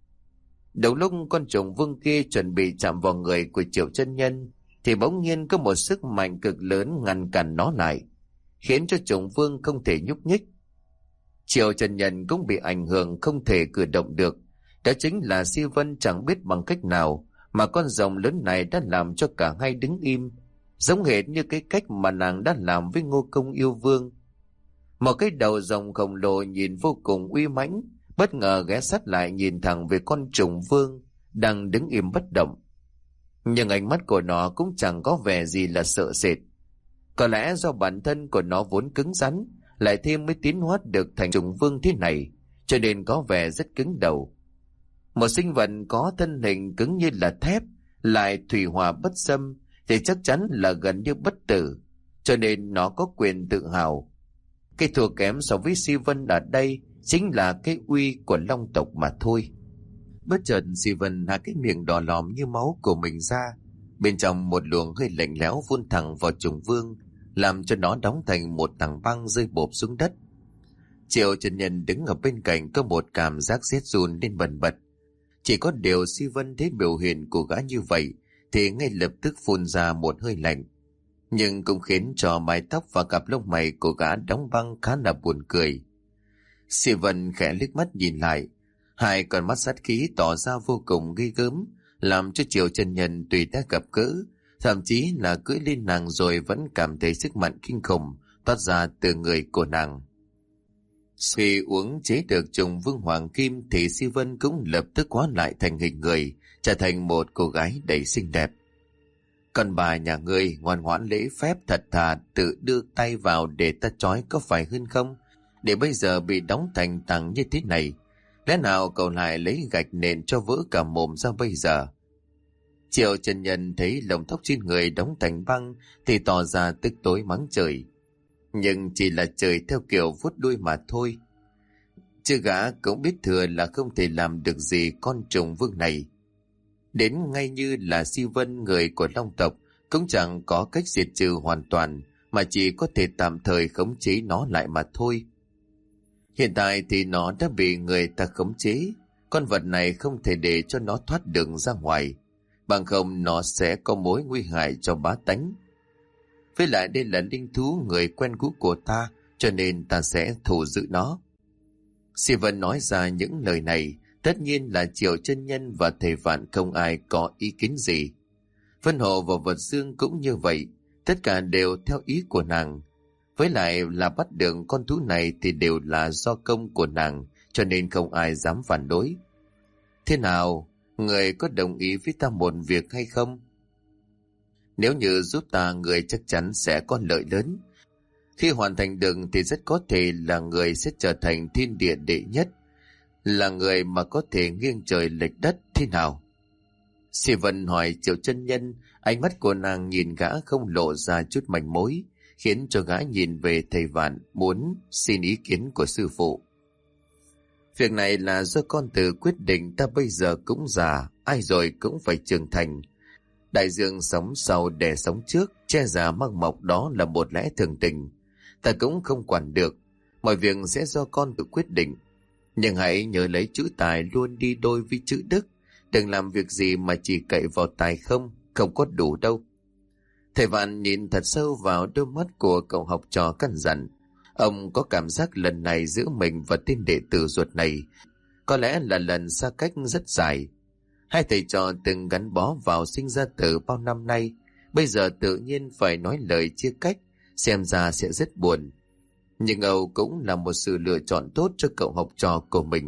Đầu lúc con trùng vương kia chuẩn bị chạm vào người của Triệu Chân Nhân thì bỗng nhiên có một sức mạnh cực lớn ngăn cản nó lại, khiến cho trùng vương không thể nhúc nhích. Triệu Chân Nhân cũng bị ảnh hưởng không thể cử động được. Đó chính là si vân chẳng biết bằng cách nào mà con rồng lớn này đã làm cho cả hai đứng im, giống hệt như cái cách mà nàng đã làm với Ngô Công Yêu Vương. Một cái đầu rồng khổng lồ nhìn vô cùng uy mãnh, bất ngờ ghé sát lại nhìn thẳng về con trùng vương, đang đứng im bất động. Nhưng ánh mắt của nó cũng chẳng có vẻ gì là sợ sệt. Có lẽ do bản thân của nó vốn cứng rắn, lại thêm mới tiến hóa được thành trùng vương thế này, cho nên có vẻ rất cứng đầu. Một sinh vật có thân hình cứng như là thép, lại thủy hòa bất xâm, thì chắc chắn là gần như bất tử, cho nên nó có quyền tự hào. Cái thua kém so với Si Vân ở đây chính là cái uy của long tộc mà thôi. Bất chợt Si Vân hạ cái miệng đỏ lòm như máu của mình ra, bên trong một luồng hơi lạnh lẽo phun thẳng vào trùng vương, làm cho nó đóng thành một tảng băng rơi bộp xuống đất. Triệu Chân Nhân đứng ở bên cạnh có một cảm giác rét run lên bần bật. Chỉ có điều Si Vân thấy biểu hiện của gã như vậy thì ngay lập tức phun ra một hơi lạnh, nhưng cũng khiến cho mái tóc và cặp lông mày của gã đóng băng khá là buồn cười. Si Vân khẽ liếc mắt nhìn lại, hai con mắt sát khí tỏ ra vô cùng ghê gớm, làm cho Triệu Chân Nhân tuy đã gặp gỡ, thậm chí là cưỡi lên nàng rồi vẫn cảm thấy sức mạnh kinh khủng toát ra từ người của nàng. Khi uống chế được trùng vương hoàng kim thì Si Vân cũng lập tức hóa lại thành hình người, trở thành một cô gái đầy xinh đẹp. Còn bà nhà ngươi ngoan ngoãn lễ phép thật thà tự đưa tay vào để ta trói có phải hơn không? Để bây giờ bị đóng thành tảng như thế này, lẽ nào cậu lại lấy gạch nện cho vỡ cả mồm ra bây giờ? Triệu Chân Nhân thấy lông tóc trên người đóng thành băng thì tỏ ra tức tối mắng trời. Nhưng chỉ là trời theo kiểu vuốt đuôi mà thôi. Chứ gã cũng biết thừa là không thể làm được gì con trùng vương này. Đến ngay như là Si Vân người của long tộc cũng chẳng có cách diệt trừ hoàn toàn, mà chỉ có thể tạm thời khống chế nó lại mà thôi. Hiện tại thì nó đã bị người ta khống chế, con vật này không thể để cho nó thoát đường ra ngoài, bằng không nó sẽ có mối nguy hại cho bá tánh. Với lại đây là linh thú người quen cũ của ta, cho nên ta sẽ thủ giữ nó. Si Vân nói ra những lời này, tất nhiên là Triệu Chân Nhân và thầy Vạn không ai có ý kiến gì. Vân Hồ và Vật Dương cũng như vậy, tất cả đều theo ý của nàng. Với lại là bắt được con thú này thì đều là do công của nàng, cho nên không ai dám phản đối. Thế nào, người có đồng ý với ta một việc hay không? Nếu như giúp ta, người chắc chắn sẽ có lợi lớn. Khi hoàn thành được thì rất có thể là người sẽ trở thành thiên địa đệ nhất, là người mà có thể nghiêng trời lệch đất thế nào? Si Vân hỏi Triệu Chân Nhân, ánh mắt của nàng nhìn gã không lộ ra chút manh mối, khiến cho gã nhìn về thầy Vạn muốn xin ý kiến của sư phụ. Việc này là do con tự quyết định, ta bây giờ cũng già, ai rồi cũng phải trưởng thành. Đại dương sống sau để sống trước, che già mang mọc đó là một lẽ thường tình. Ta cũng không quản được, mọi việc sẽ do con tự quyết định. Nhưng hãy nhớ lấy chữ tài luôn đi đôi với chữ đức, đừng làm việc gì mà chỉ cậy vào tài không, không có đủ đâu. Thầy Vạn nhìn thật sâu vào đôi mắt của cậu học trò căn dặn. Ông có cảm giác lần này giữa mình và tên đệ tử ruột này có lẽ là lần xa cách rất dài. Hai thầy trò từng gắn bó vào sinh ra tử bao năm nay, bây giờ tự nhiên phải nói lời chia cách, xem ra sẽ rất buồn. Nhưng Âu cũng là một sự lựa chọn tốt cho cậu học trò của mình.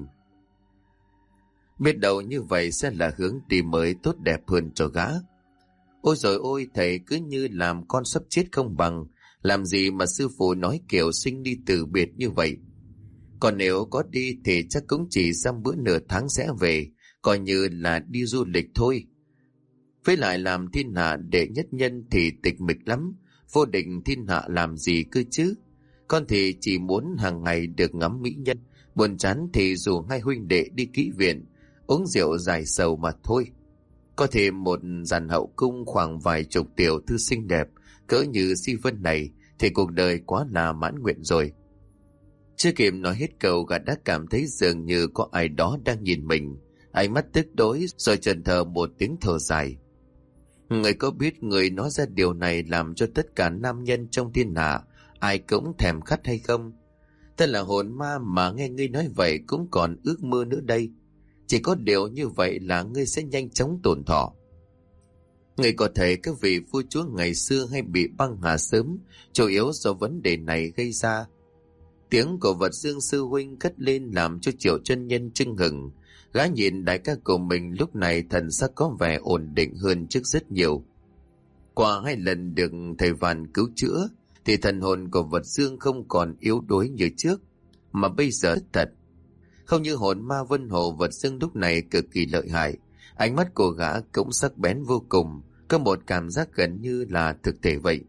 Biết đâu như vậy sẽ là hướng đi mới tốt đẹp hơn cho gã. Ôi rồi ôi, thầy cứ như làm con sắp chết không bằng, làm gì mà sư phụ nói kiểu sinh đi từ biệt như vậy. Còn nếu có đi thì chắc cũng chỉ dăm bữa nửa tháng sẽ về, coi như là đi du lịch thôi. Với lại làm thiên hạ đệ nhất nhân thì tịch mịch lắm, vô định thiên hạ làm gì cơ chứ. Con thì chỉ muốn hàng ngày được ngắm mỹ nhân, buồn chán thì rủ hai huynh đệ đi kỹ viện, uống rượu giải sầu mà thôi. Có thêm một dàn hậu cung khoảng vài chục tiểu thư xinh đẹp, cỡ như Si Vân này, thì cuộc đời quá là mãn nguyện rồi. Chưa kịp nói hết câu, gã đã cảm thấy dường như có ai đó đang nhìn mình, ánh mắt tức tối rồi chần thờ một tiếng thở dài. Người có biết người nói ra điều này làm cho tất cả nam nhân trong thiên hạ ai cũng thèm khát hay không? Thật là hồn ma mà nghe ngươi nói vậy cũng còn ước mơ nữa đây. Chỉ có điều như vậy là ngươi sẽ nhanh chóng tổn thọ. Ngươi có thể các vị vua chúa ngày xưa hay bị băng hà sớm, chủ yếu do vấn đề này gây ra. Tiếng của vật dương sư huynh cất lên làm cho Triệu chân nhân chưng hừng. Gã nhìn đại ca của mình lúc này thần sắc có vẻ ổn định hơn trước rất nhiều. Qua hai lần được thầy Vạn cứu chữa thì thần hồn của vật dương không còn yếu đuối như trước, mà bây giờ thật. Không như hồn ma Vân Hồ, vật dương lúc này cực kỳ lợi hại. Ánh mắt của gã cũng sắc bén vô cùng, có một cảm giác gần như là thực thể vậy.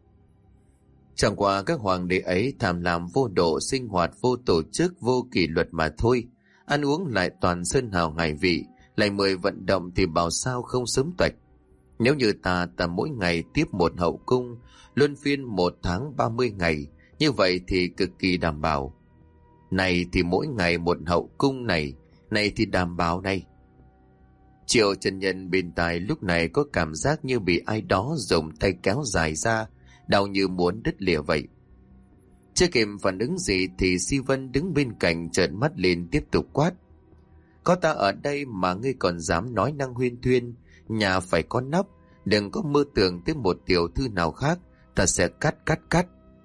Chẳng qua các hoàng đế ấy tham lam vô độ, sinh hoạt vô tổ chức, vô kỷ luật mà thôi. Ăn uống lại toàn sơn hào hải vị, lại mời vận động thì bảo sao không sớm toạch. Nếu như ta ta mỗi ngày tiếp một hậu cung, luân phiên một tháng ba mươi ngày, như vậy thì cực kỳ đảm bảo. Này thì mỗi ngày một hậu cung này, này thì đảm bảo này. Triệu chân nhân bên tai lúc này có cảm giác như bị ai đó dùng tay kéo dài ra, đau như muốn đứt lìa vậy. Chưa kịp phản ứng gì thì Si Vân đứng bên cạnh trợn mắt lên tiếp tục quát. Có ta ở đây mà ngươi còn dám nói năng huyên thuyên, nhà phải có nóc, đừng có mơ tưởng tới một tiểu thư nào khác, ta sẽ cắt cắt cắt.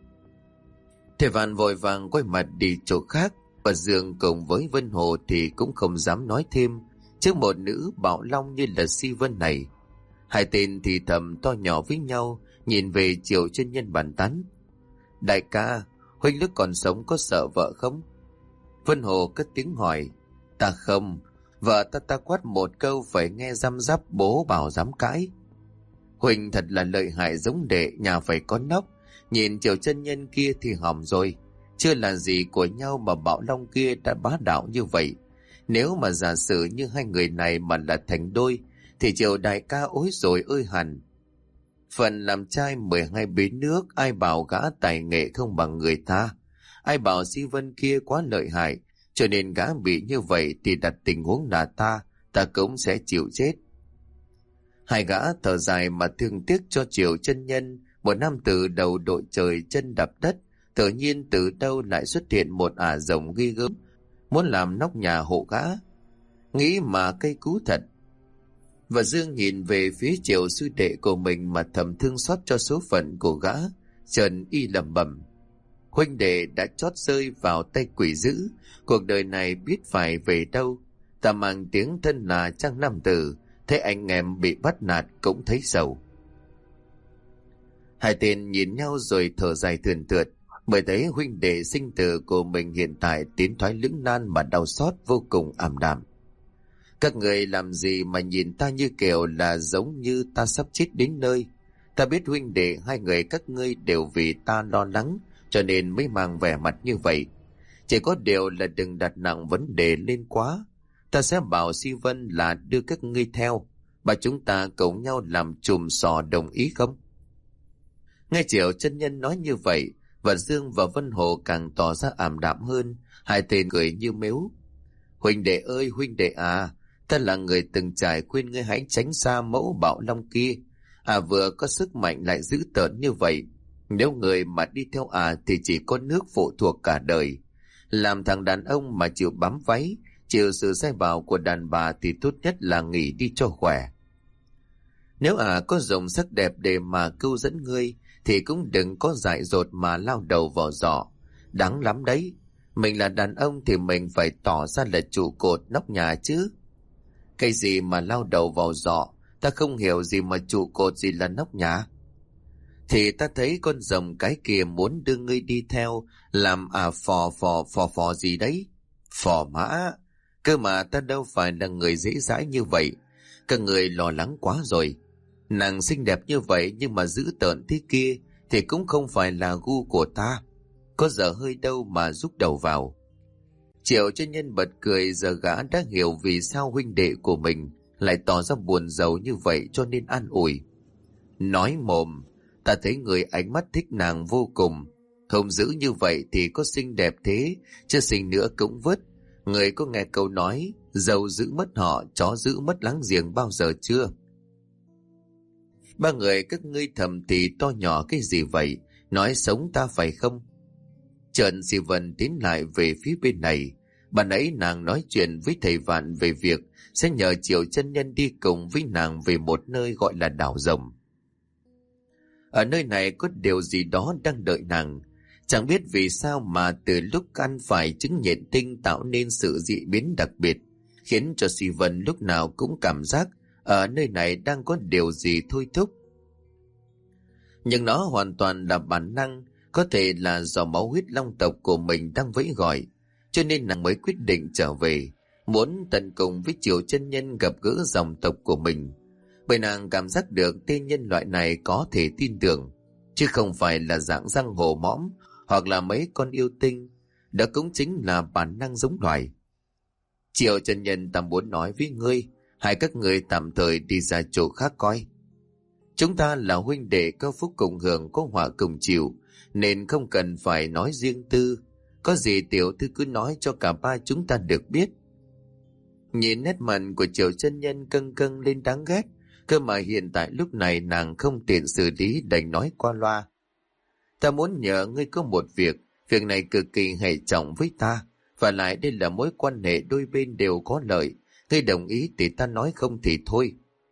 Thầy Vạn vội vàng quay mặt đi chỗ khác, và Dương cùng với Vân Hồ thì cũng không dám nói thêm trước một nữ bạo long như là Si Vân này. Hai tên thì thầm to nhỏ với nhau, nhìn về Triệu chân nhân bàn tán. Đại ca, huynh lúc còn sống có sợ vợ không? Vân Hồ cất tiếng hỏi. Ta không, vợ ta ta quát một câu phải nghe răm rắp, bố bảo dám cãi. Huynh thật là lợi hại giống đệ, nhà phải có nóc. Nhìn Triệu chân nhân kia thì hỏng rồi, chưa là gì của nhau mà bạo long kia đã bá đạo như vậy. Nếu mà giả sử như hai người này mà là thành đôi thì Triệu đại ca ối rồi ơi hẳn. Phần làm trai mười hai bế nước, ai bảo gã tài nghệ không bằng người ta, ai bảo Si Vân kia quá lợi hại, cho nên gã bị như vậy thì đặt tình huống là ta, ta cũng sẽ chịu chết. Hai gã thở dài mà thương tiếc cho Triệu chân nhân, một năm từ đầu đội trời chân đập đất, tự nhiên từ đâu lại xuất hiện một ả rồng ghi gớm, muốn làm nóc nhà hộ gã. Nghĩ mà cây cú thật. Và Dương nhìn về phía Triệu sư đệ của mình mà thầm thương xót cho số phận của gã. Trần y lẩm bẩm. Huynh đệ đã chót rơi vào tay quỷ dữ, cuộc đời này biết phải về đâu. Ta mang tiếng thân là Trang Nam Tử, thấy anh em bị bắt nạt cũng thấy sầu. Hai tên nhìn nhau rồi thở dài thườn thượt, bởi thấy huynh đệ sinh tử của mình hiện tại tiến thoái lưỡng nan mà đau xót vô cùng ảm đạm. Các người làm gì mà nhìn ta như kiểu là giống như ta sắp chết đến nơi. Ta biết huynh đệ hai người các ngươi đều vì ta lo lắng, cho nên mới mang vẻ mặt như vậy. Chỉ có điều là đừng đặt nặng vấn đề lên quá. Ta sẽ bảo Si Vân là đưa các ngươi theo, và chúng ta cùng nhau làm chùm sò, đồng ý không? Nghe Triệu chân nhân nói như vậy, và Dương và Vân Hồ càng tỏ ra ảm đạm hơn. Hai tên cười như mếu. Huynh đệ ơi huynh đệ à, ta là người từng trải, khuyên ngươi hãy tránh xa mẫu bạo long kia. À vừa có sức mạnh lại dữ tợn như vậy, nếu người mà đi theo à thì chỉ có nước phụ thuộc cả đời. Làm thằng đàn ông mà chịu bám váy, chịu sự sai bảo của đàn bà thì tốt nhất là nghỉ đi cho khỏe. Nếu à có dùng sắc đẹp để mà cứu dẫn ngươi thì cũng đừng có dại dột mà lao đầu vào giỏ. Đáng lắm đấy. Mình là đàn ông thì mình phải tỏ ra là trụ cột nóc nhà chứ. Cái gì mà lao đầu vào giỏ, ta không hiểu gì mà trụ cột gì là nóc nhà. Thì ta thấy con rồng cái kia muốn đưa ngươi đi theo, làm à phò phò phò phò gì đấy. Phò mã, cơ mà ta đâu phải là người dễ dãi như vậy. Các người lo lắng quá rồi. Nàng xinh đẹp như vậy nhưng mà dữ tợn thế kia thì cũng không phải là gu của ta. Có dở hơi đâu mà rút đầu vào. Triệu chân nhân bật cười, giờ gã đã hiểu vì sao huynh đệ của mình lại tỏ ra buồn rầu như vậy, cho nên an ủi. Nói mồm, ta thấy người ánh mắt thích nàng vô cùng. Không giữ như vậy thì có xinh đẹp thế, chứ xinh nữa cũng vứt. Người có nghe câu nói, dâu giữ mất họ, chó giữ mất láng giềng bao giờ chưa? Ba người các ngươi thầm thì to nhỏ cái gì vậy, nói sống ta phải không? Trần Si Vân tiến lại về phía bên này. Bạn ấy nàng nói chuyện với thầy Vạn về việc sẽ nhờ Triệu chân nhân đi cùng với nàng về một nơi gọi là đảo Rồng. Ở nơi này có điều gì đó đang đợi nàng. Chẳng biết vì sao mà từ lúc ăn phải trứng nhện tinh tạo nên sự dị biến đặc biệt, khiến cho Si Vân lúc nào cũng cảm giác ở nơi này đang có điều gì thôi thúc. Nhưng nó hoàn toàn là bản năng, có thể là do máu huyết long tộc của mình đang vẫy gọi, cho nên nàng mới quyết định trở về, muốn tận cùng với Triệu chân nhân gặp gỡ dòng tộc của mình. Bởi nàng cảm giác được tên nhân loại này có thể tin tưởng, chứ không phải là dạng răng hổ mõm hoặc là mấy con yêu tinh. Đó cũng chính là bản năng giống loài. Triệu chân nhân ta muốn nói với ngươi, hai các ngươi tạm thời đi ra chỗ khác coi. Chúng ta là huynh đệ có phúc cùng hưởng, có họa cùng chịu, nên không cần phải nói riêng tư. Có gì tiểu thư cứ nói cho cả ba chúng ta được biết. Nhìn nét mặt của Triệu chân nhân căng căng lên đáng ghét, cơ mà hiện tại lúc này nàng không tiện xử lý, đành nói qua loa. Ta muốn nhờ ngươi có một việc, việc này cực kỳ hệ trọng với ta, và lại đây là mối quan hệ đôi bên đều có lợi. Ngươi đồng ý thì ta, nói không thì thôi.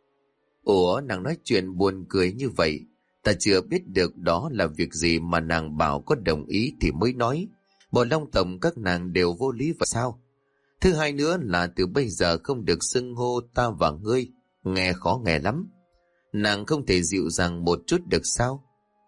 Ủa, nàng nói chuyện buồn cười như vậy, ta chưa biết được đó là việc gì mà nàng bảo có đồng ý thì mới nói. Bộ Long tộc các nàng đều vô lý và sao? Thứ hai nữa là từ bây giờ không được xưng hô ta và ngươi, nghe khó nghe lắm. Nàng không thể dịu dàng một chút được sao?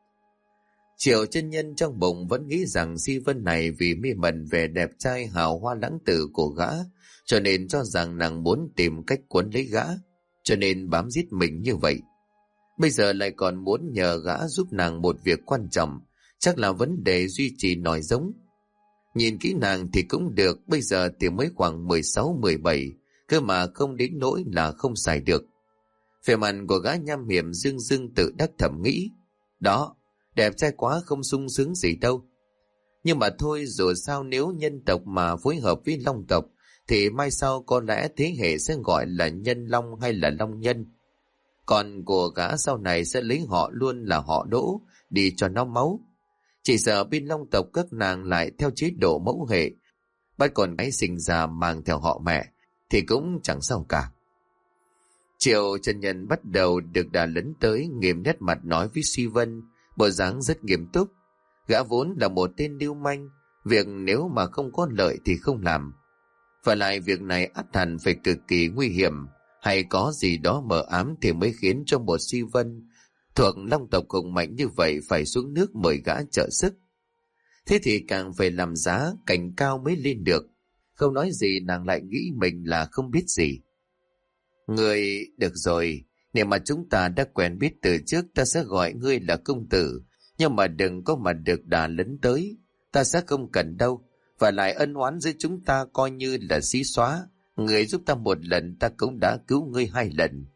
Triệu chân nhân trong bụng vẫn nghĩ rằng Si Vân này vì mê mẩn về đẹp trai hào hoa lãng tử của gã, cho nên cho rằng nàng muốn tìm cách cuốn lấy gã, cho nên bám giết mình như vậy. Bây giờ lại còn muốn nhờ gã giúp nàng một việc quan trọng, chắc là vấn đề duy trì nòi giống. Nhìn kỹ nàng thì cũng được, bây giờ thì mới khoảng mười sáu mười bảy, cơ mà không đến nỗi là không xài được. Vẻ mặt của gã nham hiểm dưng dưng tự đắc thầm nghĩ, đó, đẹp trai quá không sung sướng gì đâu. Nhưng mà thôi, dù sao nếu nhân tộc mà phối hợp với long tộc, thì mai sau có lẽ thế hệ sẽ gọi là nhân long hay là long nhân. Còn của gã sau này sẽ lấy họ luôn là họ Đỗ, đi cho nó máu. Chỉ sợ bên long tộc các nàng lại theo chế độ mẫu hệ, bắt con gái sinh ra mang theo họ mẹ, thì cũng chẳng sao cả. Triệu chân nhân bắt đầu được đà lấn tới, nghiêm nét mặt nói với Si Vân, bộ dáng rất nghiêm túc. Gã vốn là một tên lưu manh, việc nếu mà không có lợi thì không làm. Và lại việc này ắt hẳn phải cực kỳ nguy hiểm, hay có gì đó mờ ám thì mới khiến cho một Si Vân thuộc long tộc hùng mạnh như vậy phải xuống nước mời gã trợ sức. Thế thì càng phải làm giá cảnh cao mới lên được. Không nói gì nàng lại nghĩ mình là không biết gì. Người, được rồi, nếu mà chúng ta đã quen biết từ trước, ta sẽ gọi ngươi là công tử, nhưng mà đừng có mà được đà lấn tới, ta sẽ không cần đâu. Và lại ân oán giữa chúng ta coi như là xí xóa, người giúp ta một lần, ta cũng đã cứu ngươi hai lần.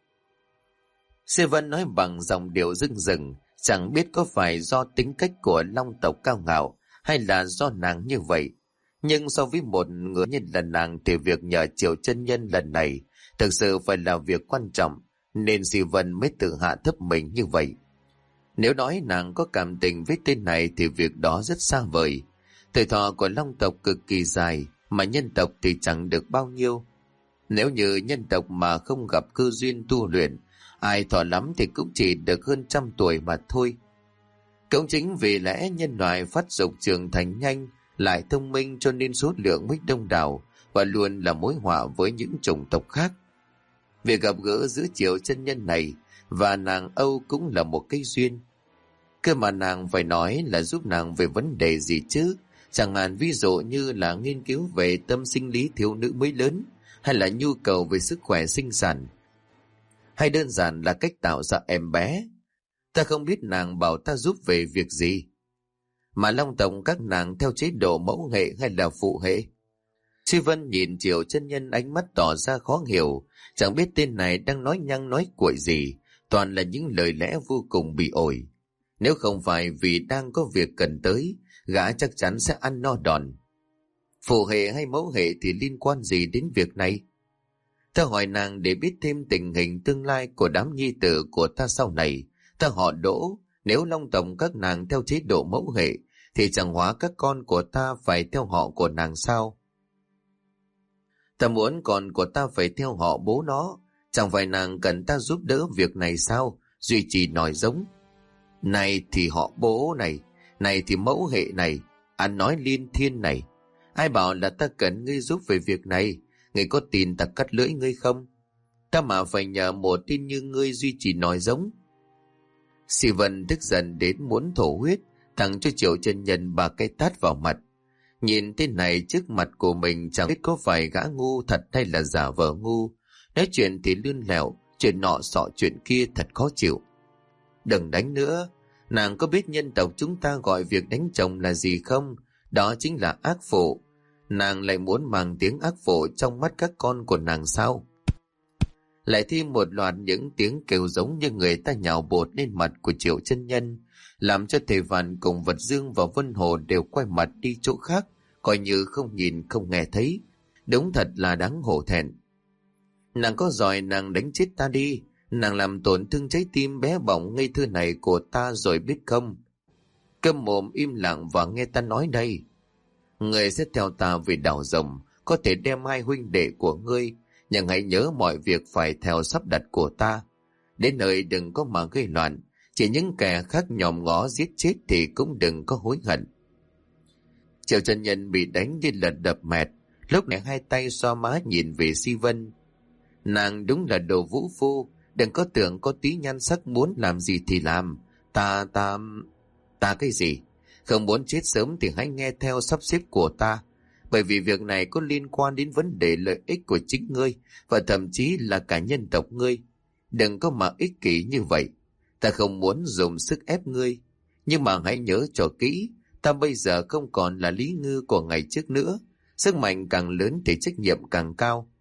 Si Vân nói bằng giọng điệu rưng rừng, chẳng biết có phải do tính cách của long tộc cao ngạo hay là do nàng như vậy. Nhưng so với một người như là nàng thì việc nhờ Triệu chân nhân lần này thực sự phải là việc quan trọng, nên Si Vân mới tự hạ thấp mình như vậy. Nếu nói nàng có cảm tình với tên này thì việc đó rất xa vời. Tuổi thọ của long tộc cực kỳ dài, mà nhân tộc thì chẳng được bao nhiêu. Nếu như nhân tộc mà không gặp cơ duyên tu luyện, ai thọ lắm thì cũng chỉ được hơn trăm tuổi mà thôi. Cũng chính vì lẽ nhân loại phát dục trưởng thành nhanh, lại thông minh, cho nên số lượng mới đông đảo và luôn là mối họa với những chủng tộc khác. Việc gặp gỡ giữa Triệu chân nhân này và nàng Âu cũng là một cái duyên. Cơ mà nàng phải nói là giúp nàng về vấn đề gì chứ? Chẳng hạn ví dụ như là nghiên cứu về tâm sinh lý thiếu nữ mới lớn, hay là nhu cầu về sức khỏe sinh sản, hay đơn giản là cách tạo ra em bé. Ta không biết nàng bảo ta giúp về việc gì. Mà long tộc các nàng theo chế độ mẫu hệ hay là phụ hệ? Si Vân nhìn Triệu chân nhân ánh mắt tỏ ra khó hiểu, chẳng biết tên này đang nói nhăng nói cuội gì, toàn là những lời lẽ vô cùng bị ổi. Nếu không phải vì đang có việc cần tới, gã chắc chắn sẽ ăn no đòn. Phụ hệ hay mẫu hệ thì liên quan gì đến việc này? Ta hỏi nàng để biết thêm tình hình tương lai của đám nhi tử của ta sau này. Ta họ Đỗ, nếu long tộc các nàng theo chế độ mẫu hệ, thì chẳng hóa các con của ta phải theo họ của nàng sao? Ta muốn con của ta phải theo họ bố nó, chẳng phải nàng cần ta giúp đỡ việc này sao? Duy trì nòi giống. Này thì họ bố này, Này thì mẫu hệ này, anh nói liên thiên này, ai bảo là ta cần ngươi giúp về việc này? Ngươi có tin ta cắt lưỡi ngươi không? Ta mà phải nhờ một tin như ngươi duy trì nói giống. Si Vân tức giận đến muốn thổ huyết, tặng cho Triệu Chân Nhân ba cái tát vào mặt. Nhìn tên này trước mặt của mình chẳng biết có phải gã ngu thật hay là giả vờ ngu. Nói chuyện thì lươn lẹo, chuyện nọ sọ chuyện kia thật khó chịu. Đừng đánh nữa, nàng có biết nhân tộc chúng ta gọi việc đánh chồng là gì không? Đó chính là ác phụ. Nàng lại muốn mang tiếng ác phụ trong mắt các con của nàng sao? Lại thêm một loạt những tiếng kêu giống như người ta nhào bột lên mặt của Triệu Chân Nhân, làm cho Thầy Vạn cùng Vật Dương và Vân Hồ đều quay mặt đi chỗ khác, coi như không nhìn không nghe thấy. Đúng thật là đáng hổ thẹn. Nàng có giỏi nàng đánh chết ta đi, nàng làm tổn thương trái tim bé bỏng ngây thơ này của ta rồi biết không? Câm mồm im lặng và nghe ta nói đây. Người sẽ theo ta về đảo Rồng, có thể đem hai huynh đệ của ngươi, nhưng hãy nhớ mọi việc phải theo sắp đặt của ta. Đến nơi đừng có mà gây loạn, chỉ những kẻ khác nhòm ngó giết chết thì cũng đừng có hối hận. Triệu Chân Nhân bị đánh đi lật đập mệt, lúc này hai tay xoa má nhìn về Si Vân. Nàng đúng là đồ vũ phu, đừng có tưởng có tí nhan sắc muốn làm gì thì làm. Ta, ta, ta cái gì? Không muốn chết sớm thì hãy nghe theo sắp xếp của ta, bởi vì việc này có liên quan đến vấn đề lợi ích của chính ngươi và thậm chí là cả nhân tộc ngươi. Đừng có mà ích kỷ như vậy. Ta không muốn dùng sức ép ngươi, nhưng mà hãy nhớ cho kỹ, ta bây giờ không còn là Lý Ngư của ngày trước nữa. Sức mạnh càng lớn thì trách nhiệm càng cao.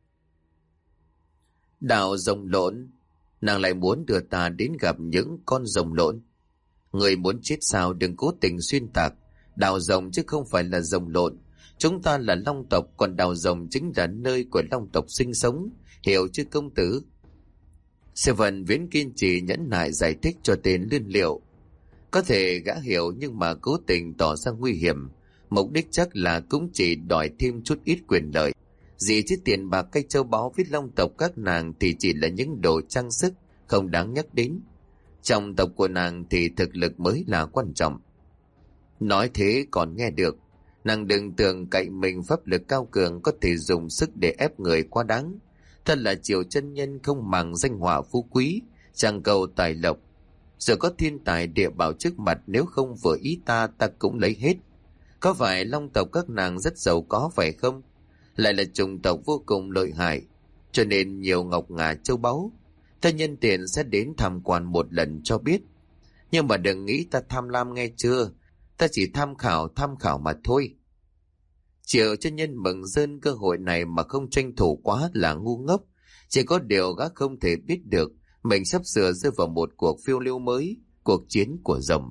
Đảo Rồng Lộn, nàng lại muốn đưa ta đến gặp những con rồng lộn. Người muốn chết sao đừng cố tình xuyên tạc. Đảo Rồng chứ không phải là rồng lộn. Chúng ta là Long tộc, còn đảo Rồng chính là nơi của Long tộc sinh sống, hiểu chứ công tử? Seven Viễn kiên trì nhẫn nại giải thích cho tên Liên Liệu. Có thể gã hiểu nhưng mà cố tình tỏ ra nguy hiểm, mục đích chắc là cũng chỉ đòi thêm chút ít quyền lợi. Gì chứ tiền bạc cây châu báu với Long tộc các nàng thì chỉ là những đồ trang sức, không đáng nhắc đến. Trong tộc của nàng thì thực lực mới là quan trọng. Nói thế còn nghe được, nàng đừng tưởng cậy mình pháp lực cao cường có thể dùng sức để ép người quá đáng. Thật là Triệu Chân Nhân không màng danh họa phú quý, chẳng cầu tài lộc. Giờ có thiên tài địa bảo trước mặt, nếu không vừa ý ta ta cũng lấy hết. Có phải Long tộc các nàng rất giàu có phải không? Lại là chủng tộc vô cùng lợi hại, cho nên nhiều ngọc ngà châu báu. Ta nhân tiện sẽ đến tham quan một lần cho biết. Nhưng mà đừng nghĩ ta tham lam nghe chưa, ta chỉ tham khảo tham khảo mà thôi. Triệu Chân Nhân mừng rơn cơ hội này mà không tranh thủ quá là ngu ngốc. Chỉ có điều gã không thể biết được mình sắp sửa rơi vào một cuộc phiêu lưu mới, cuộc chiến của rồng.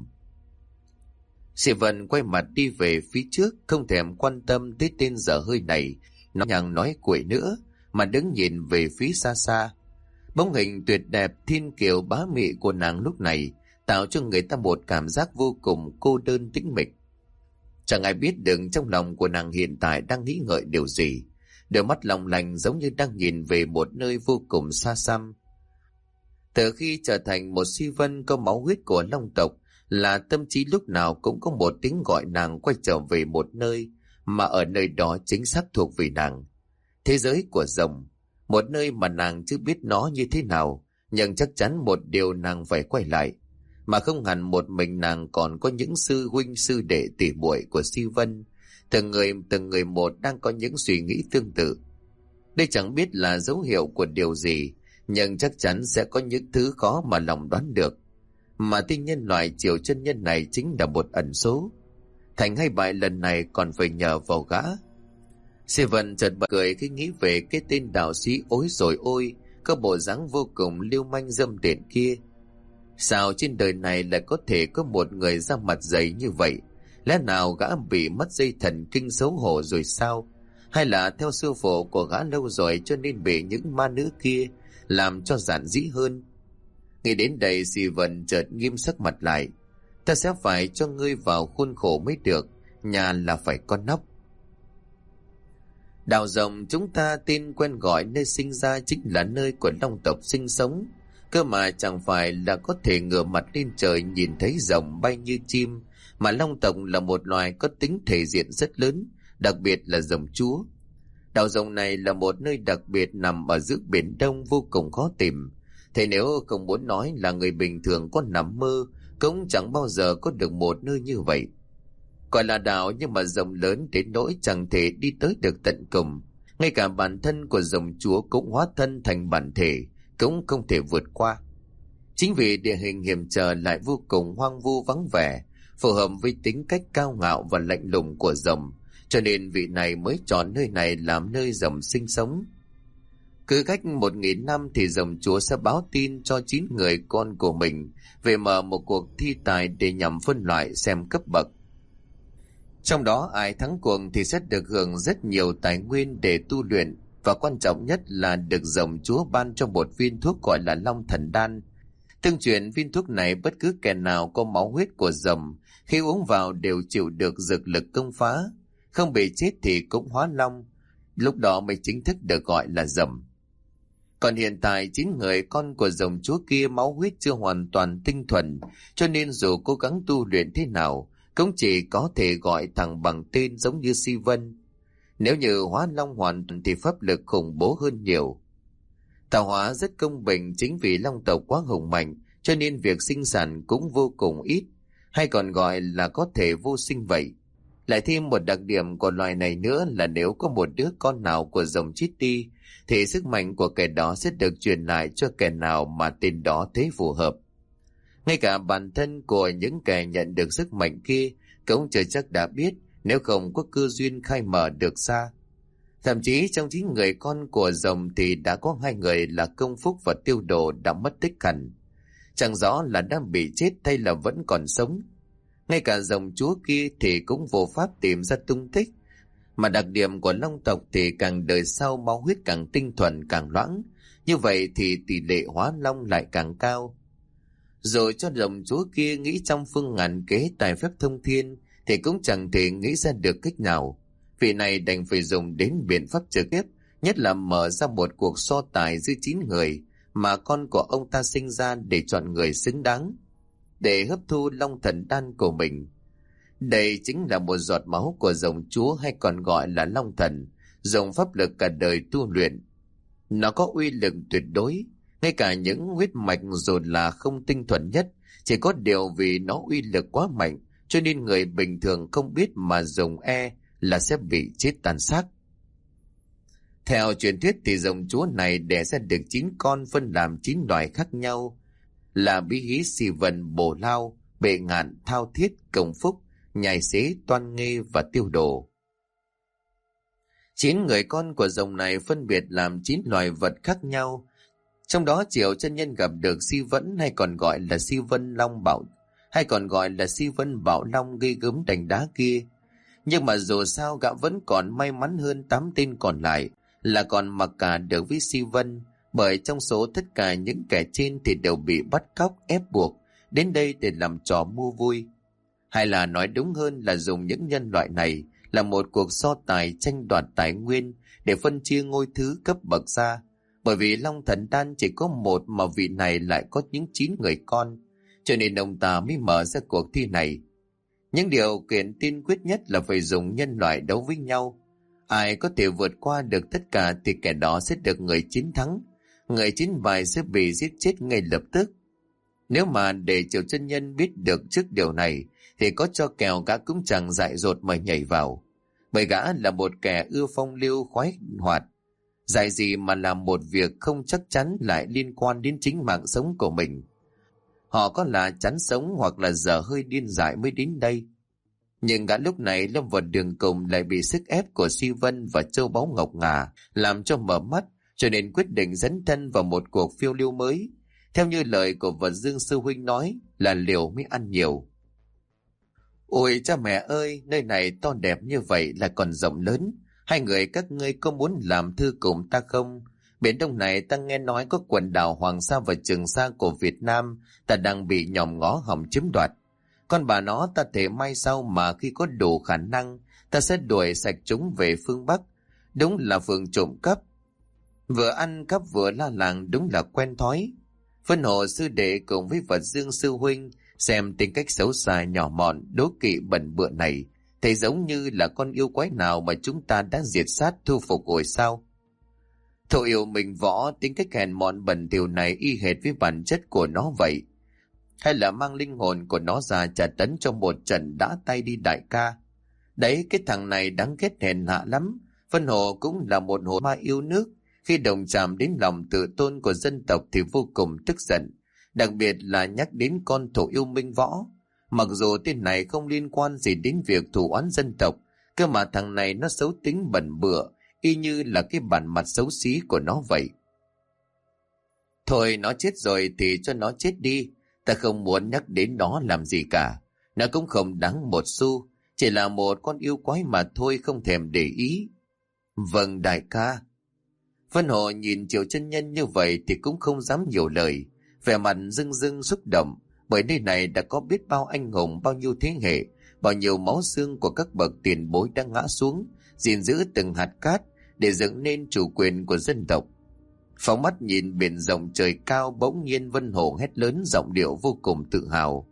Sĩ Vân quay mặt đi về phía trước, không thèm quan tâm tới tên dở hơi này, nó nhàng nói quậy nữa, mà đứng nhìn về phía xa xa. Bóng hình tuyệt đẹp thiên kiều bá mị của nàng lúc này tạo cho người ta một cảm giác vô cùng cô đơn tĩnh mịch. Chẳng ai biết được trong lòng của nàng hiện tại đang nghĩ ngợi điều gì. Đôi mắt long lanh giống như đang nhìn về một nơi vô cùng xa xăm. Từ khi trở thành một Si Vân có máu huyết của Long tộc, là tâm trí lúc nào cũng có một tiếng gọi nàng quay trở về một nơi, mà ở nơi đó chính xác thuộc về nàng. Thế giới của rồng, một nơi mà nàng chưa biết nó như thế nào, nhưng chắc chắn một điều nàng phải quay lại. Mà không hẳn một mình nàng, còn có những sư huynh sư đệ tỷ muội của Si Vân, từng người từng người một đang có những suy nghĩ tương tự. Đây chẳng biết là dấu hiệu của điều gì, nhưng chắc chắn sẽ có những thứ khó mà lòng đoán được. Mà tinh nhân loại Triệu Chân Nhân này chính là một ẩn số. Thành hay bại lần này còn phải nhờ vào gã. Seven chợt bật cười khi nghĩ về cái tên đạo sĩ ối rồi ôi, có bộ dáng vô cùng lưu manh dâm tiện kia. Sao trên đời này lại có thể có một người da mặt dày như vậy? Lẽ nào gã bị mất dây thần kinh xấu hổ rồi sao? Hay là theo sư phụ của gã lâu rồi cho nên bị những ma nữ kia làm cho giản dĩ hơn? Nghĩ đến đây, Steven chợt nghiêm sắc mặt lại. Ta sẽ phải cho ngươi vào khuôn khổ mới được, nhà là phải có nóc. Đảo Rồng chúng ta tên quen gọi nơi sinh ra chính là nơi của Long tộc sinh sống. Cơ mà chẳng phải là có thể ngửa mặt lên trời nhìn thấy rồng bay như chim, mà long tộc là một loài có tính thể diện rất lớn, đặc biệt là rồng chúa. Đảo rồng này là một nơi đặc biệt nằm ở giữa Biển Đông vô cùng khó tìm. Thế nếu không muốn nói là người bình thường có nằm mơ, cũng chẳng bao giờ có được một nơi như vậy. Gọi là đảo nhưng mà rồng lớn đến nỗi chẳng thể đi tới được tận cùng. Ngay cả bản thân của rồng chúa cũng hóa thân thành bản thể, cũng không thể vượt qua. Chính vì địa hình hiểm trở lại vô cùng hoang vu vắng vẻ, phù hợp với tính cách cao ngạo và lạnh lùng của rồng, cho nên vị này mới chọn nơi này làm nơi rồng sinh sống. Cứ cách một nghìn năm thì rồng chúa sẽ báo tin cho chín người con của mình về mở một cuộc thi tài để nhằm phân loại xem cấp bậc. Trong đó ai thắng cuộc thì sẽ được hưởng rất nhiều tài nguyên để tu luyện, và quan trọng nhất là được rồng chúa ban cho một viên thuốc gọi là Long Thần Đan. Tương truyền viên thuốc này bất cứ kẻ nào có máu huyết của rồng khi uống vào đều chịu được dược lực công phá, không bị chết thì cũng hóa long, lúc đó mới chính thức được gọi là rồng. Còn hiện tại chín người con của rồng chúa kia máu huyết chưa hoàn toàn tinh thuần, cho nên dù cố gắng tu luyện thế nào cũng chỉ có thể gọi thẳng bằng tên giống như Si Vân. Nếu như hóa long hoàn toàn thì pháp lực khủng bố hơn nhiều. Tạo hóa rất công bình, chính vì long tộc quá hùng mạnh cho nên việc sinh sản cũng vô cùng ít, hay còn gọi là có thể vô sinh vậy. Lại thêm một đặc điểm của loài này nữa là nếu có một đứa con nào của rồng chết đi thì sức mạnh của kẻ đó sẽ được truyền lại cho kẻ nào mà tên đó thấy phù hợp. Ngay cả bản thân của những kẻ nhận được sức mạnh kia cũng chưa chắc đã biết, nếu không có cơ duyên khai mở được xa. Thậm chí trong chín người con của rồng thì đã có hai người là Công Phúc và Tiêu Đồ đã mất tích hẳn, chẳng rõ là đang bị chết hay là vẫn còn sống. Ngay cả rồng chúa kia thì cũng vô pháp tìm ra tung tích, mà đặc điểm của long tộc thì càng đời sau máu huyết càng tinh thuần càng loãng, như vậy thì tỷ lệ hóa long lại càng cao. Rồi cho rồng chúa kia nghĩ trong phương ngàn kế tài phép thông thiên thì cũng chẳng thể nghĩ ra được cách nào. Vị này đành phải dùng đến biện pháp trực tiếp, nhất là mở ra một cuộc so tài giữa chín người mà con của ông ta sinh ra để chọn người xứng đáng để hấp thu Long Thần Đan của mình. Đây chính là một giọt máu của rồng chúa, hay còn gọi là Long Thần, dùng pháp lực cả đời tu luyện. Nó có uy lực tuyệt đối, ngay cả những huyết mạch dù là không tinh thuần nhất, chỉ có điều vì nó uy lực quá mạnh cho nên người bình thường không biết mà dùng e là sẽ bị chết tàn xác. Theo truyền thuyết thì rồng chúa này đẻ ra được chín con phân làm chín loài khác nhau là Bí Hí, Si Vân, Bổ Lao, Bệ Ngạn, Thao Thiết, Công Phúc, Nhai Xế, Toan Nghê và Tiêu Đồ. Chín người con của rồng này phân biệt làm chín loài vật khác nhau. Trong đó Triệu chân nhân gặp được Si Vẫn, hay còn gọi là Si Vân Long Bảo, hay còn gọi là Si Vân Bảo Long ghê gớm đành đá kia. Nhưng mà dù sao gã vẫn còn may mắn hơn tám tên còn lại là còn mặc cả được với Si Vân, bởi trong số tất cả những kẻ trên thì đều bị bắt cóc ép buộc đến đây để làm trò mua vui. Hay là nói đúng hơn là dùng những nhân loại này là một cuộc so tài tranh đoạt tài nguyên để phân chia ngôi thứ cấp bậc ra, bởi vì Long Thần Đan chỉ có một mà vị này lại có những chín người con, cho nên ông ta mới mở ra cuộc thi này. Những điều kiện tiên quyết nhất là phải dùng nhân loại đấu với nhau. Ai có thể vượt qua được tất cả thì kẻ đó sẽ được người chiến thắng, người chiến bại sẽ bị giết chết ngay lập tức. Nếu mà để Triệu chân nhân biết được trước điều này thì có cho kèo gã cũng chẳng dại dột mà nhảy vào, bởi gã là một kẻ ưa phong lưu khoái hoạt, dại gì mà làm một việc không chắc chắn lại liên quan đến chính mạng sống của mình. Họ có là chán sống hoặc là dở hơi điên dại mới đến đây. Nhưng gã lúc này lâm vào đường cùng, lại bị sức ép của Si Vân và châu báu ngọc ngà làm cho mở mắt, cho nên quyết định dấn thân vào một cuộc phiêu lưu mới. Theo như lời của Vật Dương sư huynh nói là liều mới ăn nhiều. Ôi cha mẹ ơi, nơi này to đẹp như vậy là còn rộng lớn. Hai người các ngươi có muốn làm thư cùng ta không? Biển Đông này ta nghe nói có quần đảo Hoàng Sa và Trường Sa của Việt Nam ta đang bị nhòm ngó hòng chiếm đoạt. Con bà nó ta thể may sau mà khi có đủ khả năng ta sẽ đuổi sạch chúng về phương Bắc. Đúng là phường trộm cắp, vừa ăn cắp vừa la làng, đúng là quen thói. Phân Hồ sư đệ cùng với Vật Dương sư huynh Xem tính cách xấu xa nhỏ mọn, đố kỵ bẩn bựa này, thấy giống như là con yêu quái nào mà chúng ta đã diệt sát thu phục rồi sao? Thổ yêu mình võ, tính cách hèn mọn bẩn thỉu này y hệt với bản chất của nó vậy. Hay là mang linh hồn của nó ra trả tấn cho một trận đã tay đi đại ca? Đấy, cái thằng này đáng ghét hèn hạ lắm. Vân Hồ cũng là một hồn ma yêu nước. Khi đồng chạm đến lòng tự tôn của dân tộc thì vô cùng tức giận. Đặc biệt là nhắc đến con thổ yêu minh võ. Mặc dù tên này không liên quan gì đến việc thù oán dân tộc, cơ mà thằng này nó xấu tính bẩn bựa, y như là cái bản mặt xấu xí của nó vậy. Thôi nó chết rồi thì cho nó chết đi. Ta không muốn nhắc đến nó làm gì cả. Nó cũng không đáng một xu. Chỉ là một con yêu quái mà thôi, không thèm để ý. Vâng đại ca. Vân Hồ nhìn Triệu Chân Nhân như vậy thì cũng không dám nhiều lời. Vẻ mặt rưng rưng xúc động. Bởi nơi này đã có biết bao anh hùng, bao nhiêu thế hệ, bao nhiêu máu xương của các bậc tiền bối đã ngã xuống, gìn giữ từng hạt cát để dựng nên chủ quyền của dân tộc. Phóng mắt nhìn biển rộng trời cao, bỗng nhiên Vân Hồ hét lớn giọng điệu vô cùng tự hào.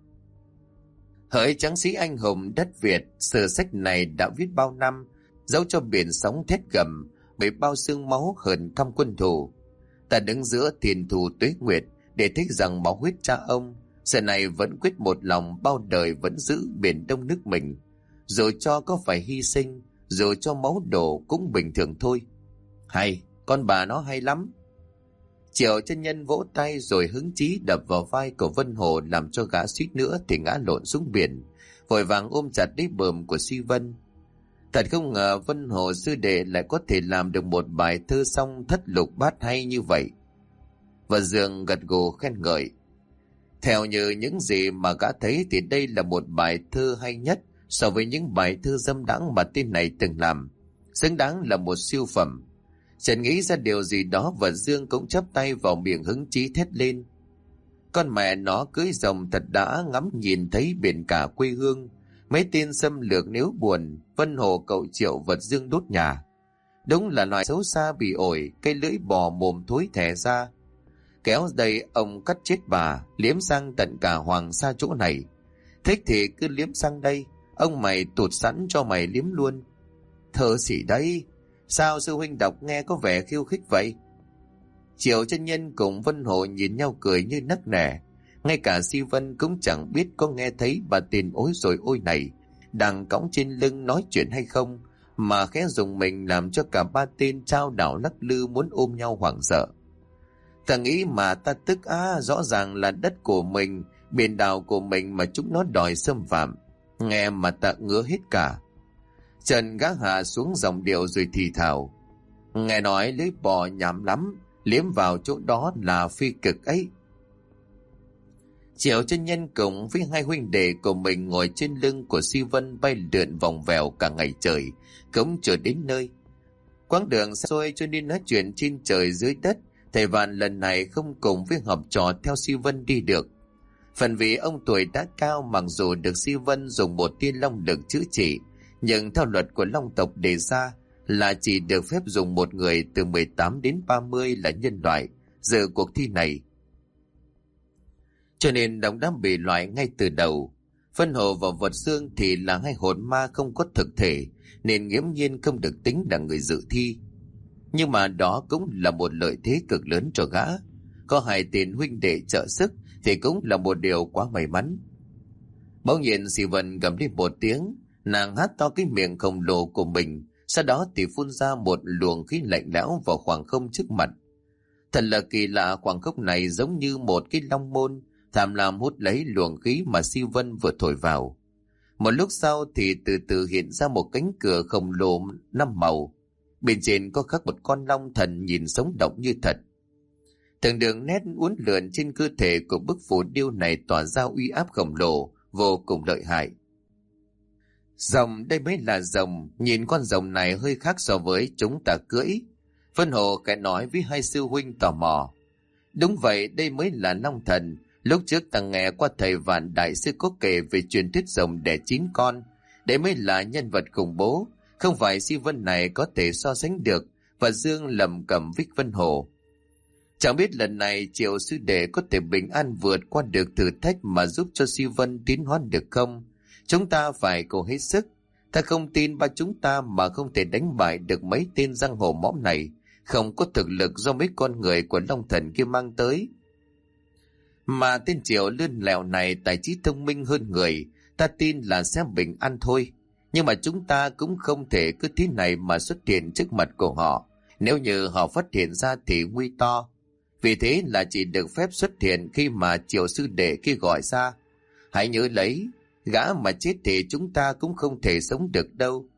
Hỡi tráng sĩ anh hùng đất Việt, sử sách này đã viết bao năm, dẫu cho biển sóng thét gầm, bởi bao xương máu hờn căm quân thù. Ta đứng giữa thiên thù tuế nguyệt để thích rằng máu huyết cha ông, giờ này vẫn quyết một lòng bao đời vẫn giữ biển đông nước mình. Dù cho có phải hy sinh, dù cho máu đổ cũng bình thường thôi. Hay, con bà nó hay lắm. Triệu Chân Nhân vỗ tay rồi hứng chí đập vào vai của Vân Hồ, làm cho gã suýt nữa thì ngã lộn xuống biển, vội vàng ôm chặt lấy bờm của Suy Vân. Thật không ngờ Vân Hồ sư đệ lại có thể làm được một bài thơ song thất lục bát hay như vậy. Và Dương gật gù khen ngợi. Theo như những gì mà gã thấy thì đây là một bài thơ hay nhất so với những bài thơ dâm đãng mà tên này từng làm, xứng đáng là một siêu phẩm. Trần nghĩ ra điều gì đó và Dương cũng chắp tay vào miệng hứng chí thét lên. Con mẹ nó cưới rồng thật đã, ngắm nhìn thấy biển cả quê hương. Mấy tên xâm lược nếu buồn, Vân Hồ cậu Triệu vật Dương đốt nhà. Đúng là loài xấu xa bị ổi, cây lưỡi bò mồm thối thẻ ra. Kéo đây ông cắt chết bà, liếm sang tận cả hoàng sa chỗ này. Thích thì cứ liếm sang đây, ông mày tụt sẵn cho mày liếm luôn. Thơ xỉ đấy, sao sư huynh đọc nghe có vẻ khiêu khích vậy? Triệu Chân Nhân cùng Vân Hồ nhìn nhau cười như nấc nẻ. Ngay cả Si Vân cũng chẳng biết có nghe thấy bà tên ối rồi ôi này đang cõng trên lưng nói chuyện hay không, mà khẽ dùng mình làm cho cả ba tên trao đảo lắc lư muốn ôm nhau hoảng sợ. Ta nghĩ mà ta tức á, rõ ràng là đất của mình, biển đảo của mình mà chúng nó đòi xâm phạm. Nghe mà ta ngứa hết cả. Trần gã hạ xuống dòng điệu rồi thì thào. Nghe nói lưỡi bò nhảm lắm, liếm vào chỗ đó là phi cực ấy. Triệu Chân Nhân cùng với hai huynh đệ của mình ngồi trên lưng của Si Vân bay lượn vòng vèo cả ngày trời, cũng chưa đến nơi. Quãng đường xa xôi cho nên nói chuyện trên trời dưới đất, thầy Vạn lần này không cùng với học trò theo Si Vân đi được. Phần vì ông tuổi đã cao, mặc dù được Si Vân dùng một tia long lực chữa trị, nhưng theo luật của long tộc đề ra là chỉ được phép dùng một người từ mười tám đến ba mươi là nhân loại dự cuộc thi này. Cho nên đóng đã bị loại ngay từ đầu. Vân Hồ và Vật Dương thì là hai hồn ma không có thực thể, nên nghiễm nhiên không được tính là người dự thi. Nhưng mà đó cũng là một lợi thế cực lớn cho gã. Có hai tên huynh đệ trợ sức thì cũng là một điều quá may mắn. Bỗng nhiên Si Vân gầm lên một tiếng, nàng há to cái miệng khổng lồ của mình, sau đó thì phun ra một luồng khí lạnh lẽo vào khoảng không trước mặt. Thật là kỳ lạ, khoảng không này giống như một cái long môn tham lam hút lấy luồng khí mà Si Vân vừa thổi vào. Một lúc sau thì từ từ hiện ra một cánh cửa khổng lồ năm màu. Bên trên có khắc một con long thần nhìn sống động như thật. Từng đường nét uốn lượn trên cơ thể của bức phù điêu này tỏa ra uy áp khổng lồ, vô cùng lợi hại. Rồng, đây mới là rồng, nhìn con rồng này hơi khác so với chúng ta cưỡi. Vân Hồ khẽ nói với hai sư huynh tò mò. Đúng vậy, đây mới là long thần. Lúc trước ta nghe qua thầy Vạn đại sư có kể về truyền thuyết rồng đẻ chín con. Đây mới là nhân vật khủng bố, không phải Si Vân này có thể so sánh được. Và Dương lầm cầm với Vân Hồ. Chẳng biết lần này Triệu sư đệ có thể bình an vượt qua được thử thách mà giúp cho Si Vân tiến hóa được không? Chúng ta phải cố hết sức. Ta không tin ba chúng ta mà không thể đánh bại được mấy tên giang hồ mõm này, không có thực lực do mấy con người của Long Thần kia mang tới. Mà tên Triệu lươn lẹo này tài trí thông minh hơn người, ta tin là sẽ bình an thôi. Nhưng mà chúng ta cũng không thể cứ thế này mà xuất hiện trước mặt của họ. Nếu như họ phát hiện ra thì nguy to. Vì thế là chỉ được phép xuất hiện khi mà Triệu sư đệ kia gọi ra. Hãy nhớ lấy, gã mà chết thì chúng ta cũng không thể sống được đâu.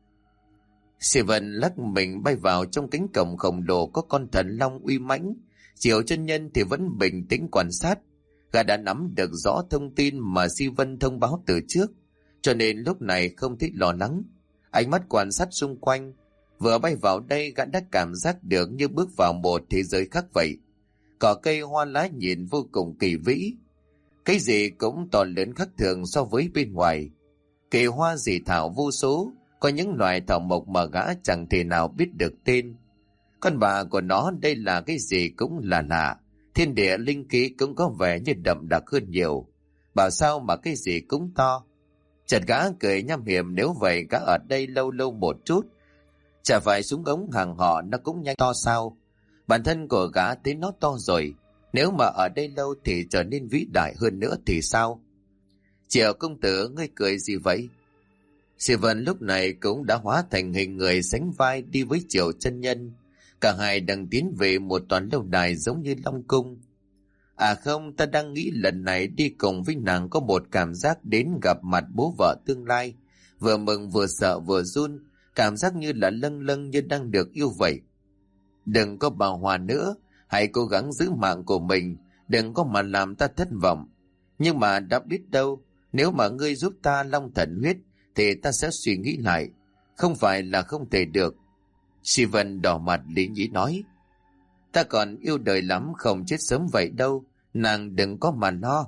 Si Vân lắc mình bay vào trong cánh cổng khổng lồ có con thần long uy mãnh. Triệu chân nhân thì vẫn bình tĩnh quan sát. Gã đã nắm được rõ thông tin mà Si Vân thông báo từ trước, cho nên lúc này không thích lo lắng. Ánh mắt quan sát xung quanh, vừa bay vào đây gã đã cảm giác được như bước vào một thế giới khác vậy. Cỏ cây hoa lá nhìn vô cùng kỳ vĩ, cái gì cũng to lớn khác thường so với bên ngoài. Kỳ hoa dị thảo vô số, có những loài thảo mộc mà gã chẳng thể nào biết được tên. Con bà của nó đây là cái gì cũng là lạ, thiên địa linh khí cũng có vẻ như đậm đặc hơn nhiều. Bảo sao mà cái gì cũng to. Chợt gã cười nham hiểm, nếu vậy gã ở đây lâu lâu một chút, chả phải súng ống hàng họ nó cũng nhanh to sao? Bản thân của gã thấy nó to rồi, nếu mà ở đây lâu thì trở nên vĩ đại hơn nữa thì sao? Triệu công tử, ngươi cười gì vậy? Si Vân lúc này cũng đã hóa thành hình người sánh vai đi với Triệu chân nhân. Cả hai đang tiến về một tòa lâu đài giống như Long Cung. À không, ta đang nghĩ lần này đi cùng với nàng có một cảm giác đến gặp mặt bố vợ tương lai. Vừa mừng vừa sợ vừa run, cảm giác như là lâng lâng như đang được yêu vậy. Đừng có bàng hoàng nữa, hãy cố gắng giữ mạng của mình, đừng có mà làm ta thất vọng. Nhưng mà đã biết đâu, nếu mà ngươi giúp ta long thần huyết, thì ta sẽ suy nghĩ lại, không phải là không thể được. Si Vân đỏ mặt lý nhí nói, ta còn yêu đời lắm, không chết sớm vậy đâu, nàng đừng có mà lo.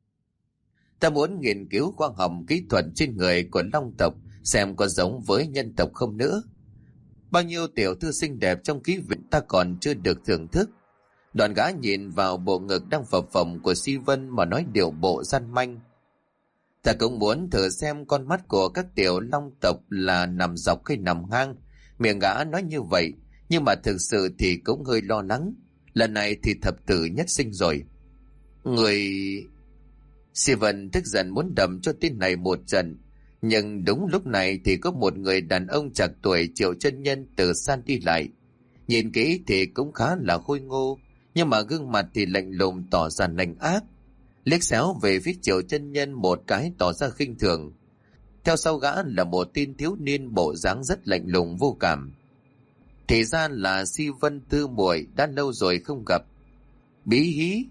Ta muốn nghiên cứu khoa học kỹ thuật trên người của long tộc, xem có giống với nhân tộc không nữa. Bao nhiêu tiểu thư xinh đẹp trong ký viện ta còn chưa được thưởng thức. Đoàn gã nhìn vào bộ ngực đang phập phồng của Si Vân mà nói điệu bộ gian manh. Ta cũng muốn thử xem con mắt của các tiểu long tộc là nằm dọc hay nằm ngang. Miệng gã nói như vậy, nhưng mà thực sự thì cũng hơi lo lắng. Lần này thì thập tử nhất sinh rồi. Người... Si Vân tức giận muốn đầm cho tên này một trận. Nhưng đúng lúc này thì có một người đàn ông trạc tuổi Triệu chân nhân từ xa đi lại. Nhìn kỹ thì cũng khá là khôi ngô, nhưng mà gương mặt thì lạnh lùng tỏ ra lạnh ác. Liếc xéo về phía Triệu chân nhân một cái tỏ ra khinh thường. Theo sau gã là một tên thiếu niên bộ dáng rất lạnh lùng vô cảm. Thì ra là Si Vân tư muội, đã lâu rồi không gặp. Bí hí.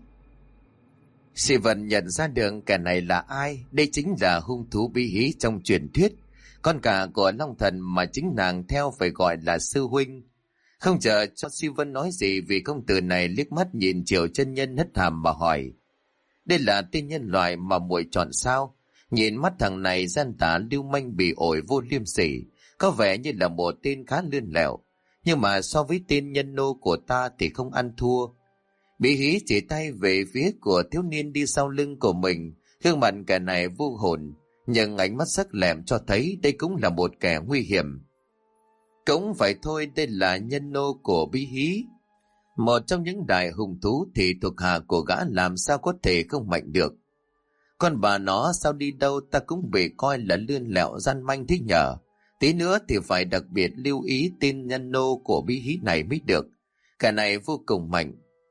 Si Vân nhận ra được kẻ này là ai. Đây chính là hung thú bí hí trong truyền thuyết, con cả của Long Thần mà chính nàng theo phải gọi là sư huynh. Không chờ cho Si Vân nói gì, vì công tử này liếc mắt nhìn Triệu chân nhân hất hàm mà hỏi, đây là tên nhân loại mà muội chọn sao? Nhìn mắt thằng này gian tà lưu manh bỉ ổi vô liêm sỉ, có vẻ như là một tên khá lươn lẹo, nhưng mà so với tên nhân nô của ta thì không ăn thua. Bí hí chỉ tay về phía của thiếu niên đi sau lưng của mình, gương mặt kẻ này vô hồn, nhưng ánh mắt sắc lẹm cho thấy đây cũng là một kẻ nguy hiểm. Cũng phải thôi, đây là nhân nô của bí hí, một trong những đại hùng thú, thì thuộc hạ của gã làm sao có thể không mạnh được. Con bà nó sao đi đâu ta cũng bị coi là lươn lẹo gian manh thế nhở. Tí nữa thì phải đặc biệt lưu ý tên nhân nô của bí hí này mới được. Cả này vô cùng mạnh.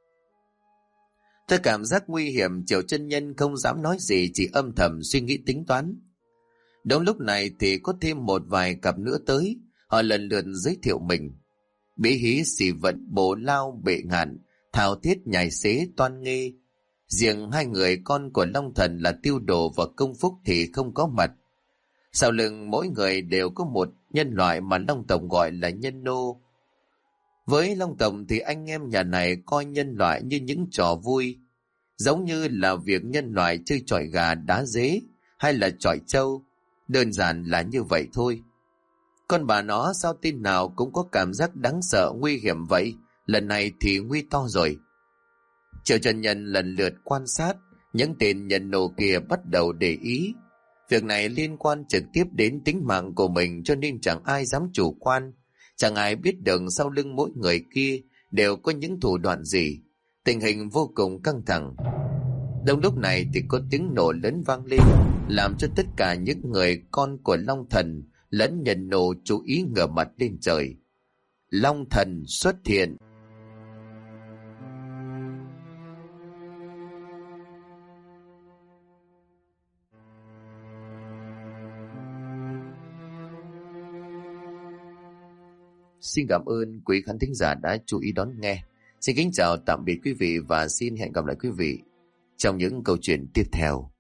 Ta cảm giác nguy hiểm, Triệu chân nhân không dám nói gì, chỉ âm thầm suy nghĩ tính toán. Đúng lúc này thì có thêm một vài cặp nữa tới, họ lần lượt giới thiệu mình. Bí hí, Xỉ Vận, Bồ Lao, Bệ Ngạn, Thảo Thiết, Nhài Xế, Toan Nghê. Riêng hai người con của Long Thần là Tiêu Đồ và Công Phúc thì không có mặt. Sau lưng mỗi người đều có một nhân loại mà Long Tổng gọi là nhân nô. Với Long Tổng thì anh em nhà này coi nhân loại như những trò vui, giống như là việc nhân loại chơi chọi gà đá dế hay là chọi trâu, đơn giản là như vậy thôi. Con bà nó sao tin nào cũng có cảm giác đáng sợ nguy hiểm vậy, lần này thì nguy to rồi. Triệu Trần Nhân lần lượt quan sát, những tên nhân nô kia bắt đầu để ý. Việc này liên quan trực tiếp đến tính mạng của mình, cho nên chẳng ai dám chủ quan. Chẳng ai biết được sau lưng mỗi người kia đều có những thủ đoạn gì. Tình hình vô cùng căng thẳng. Đông lúc này thì có tiếng nổ lớn vang lên, làm cho tất cả những người con của Long Thần lẫn nhân nô chú ý ngửa mặt lên trời. Long Thần xuất hiện. Xin cảm ơn quý khán thính giả đã chú ý đón nghe. Xin kính chào tạm biệt quý vị và xin hẹn gặp lại quý vị trong những câu chuyện tiếp theo.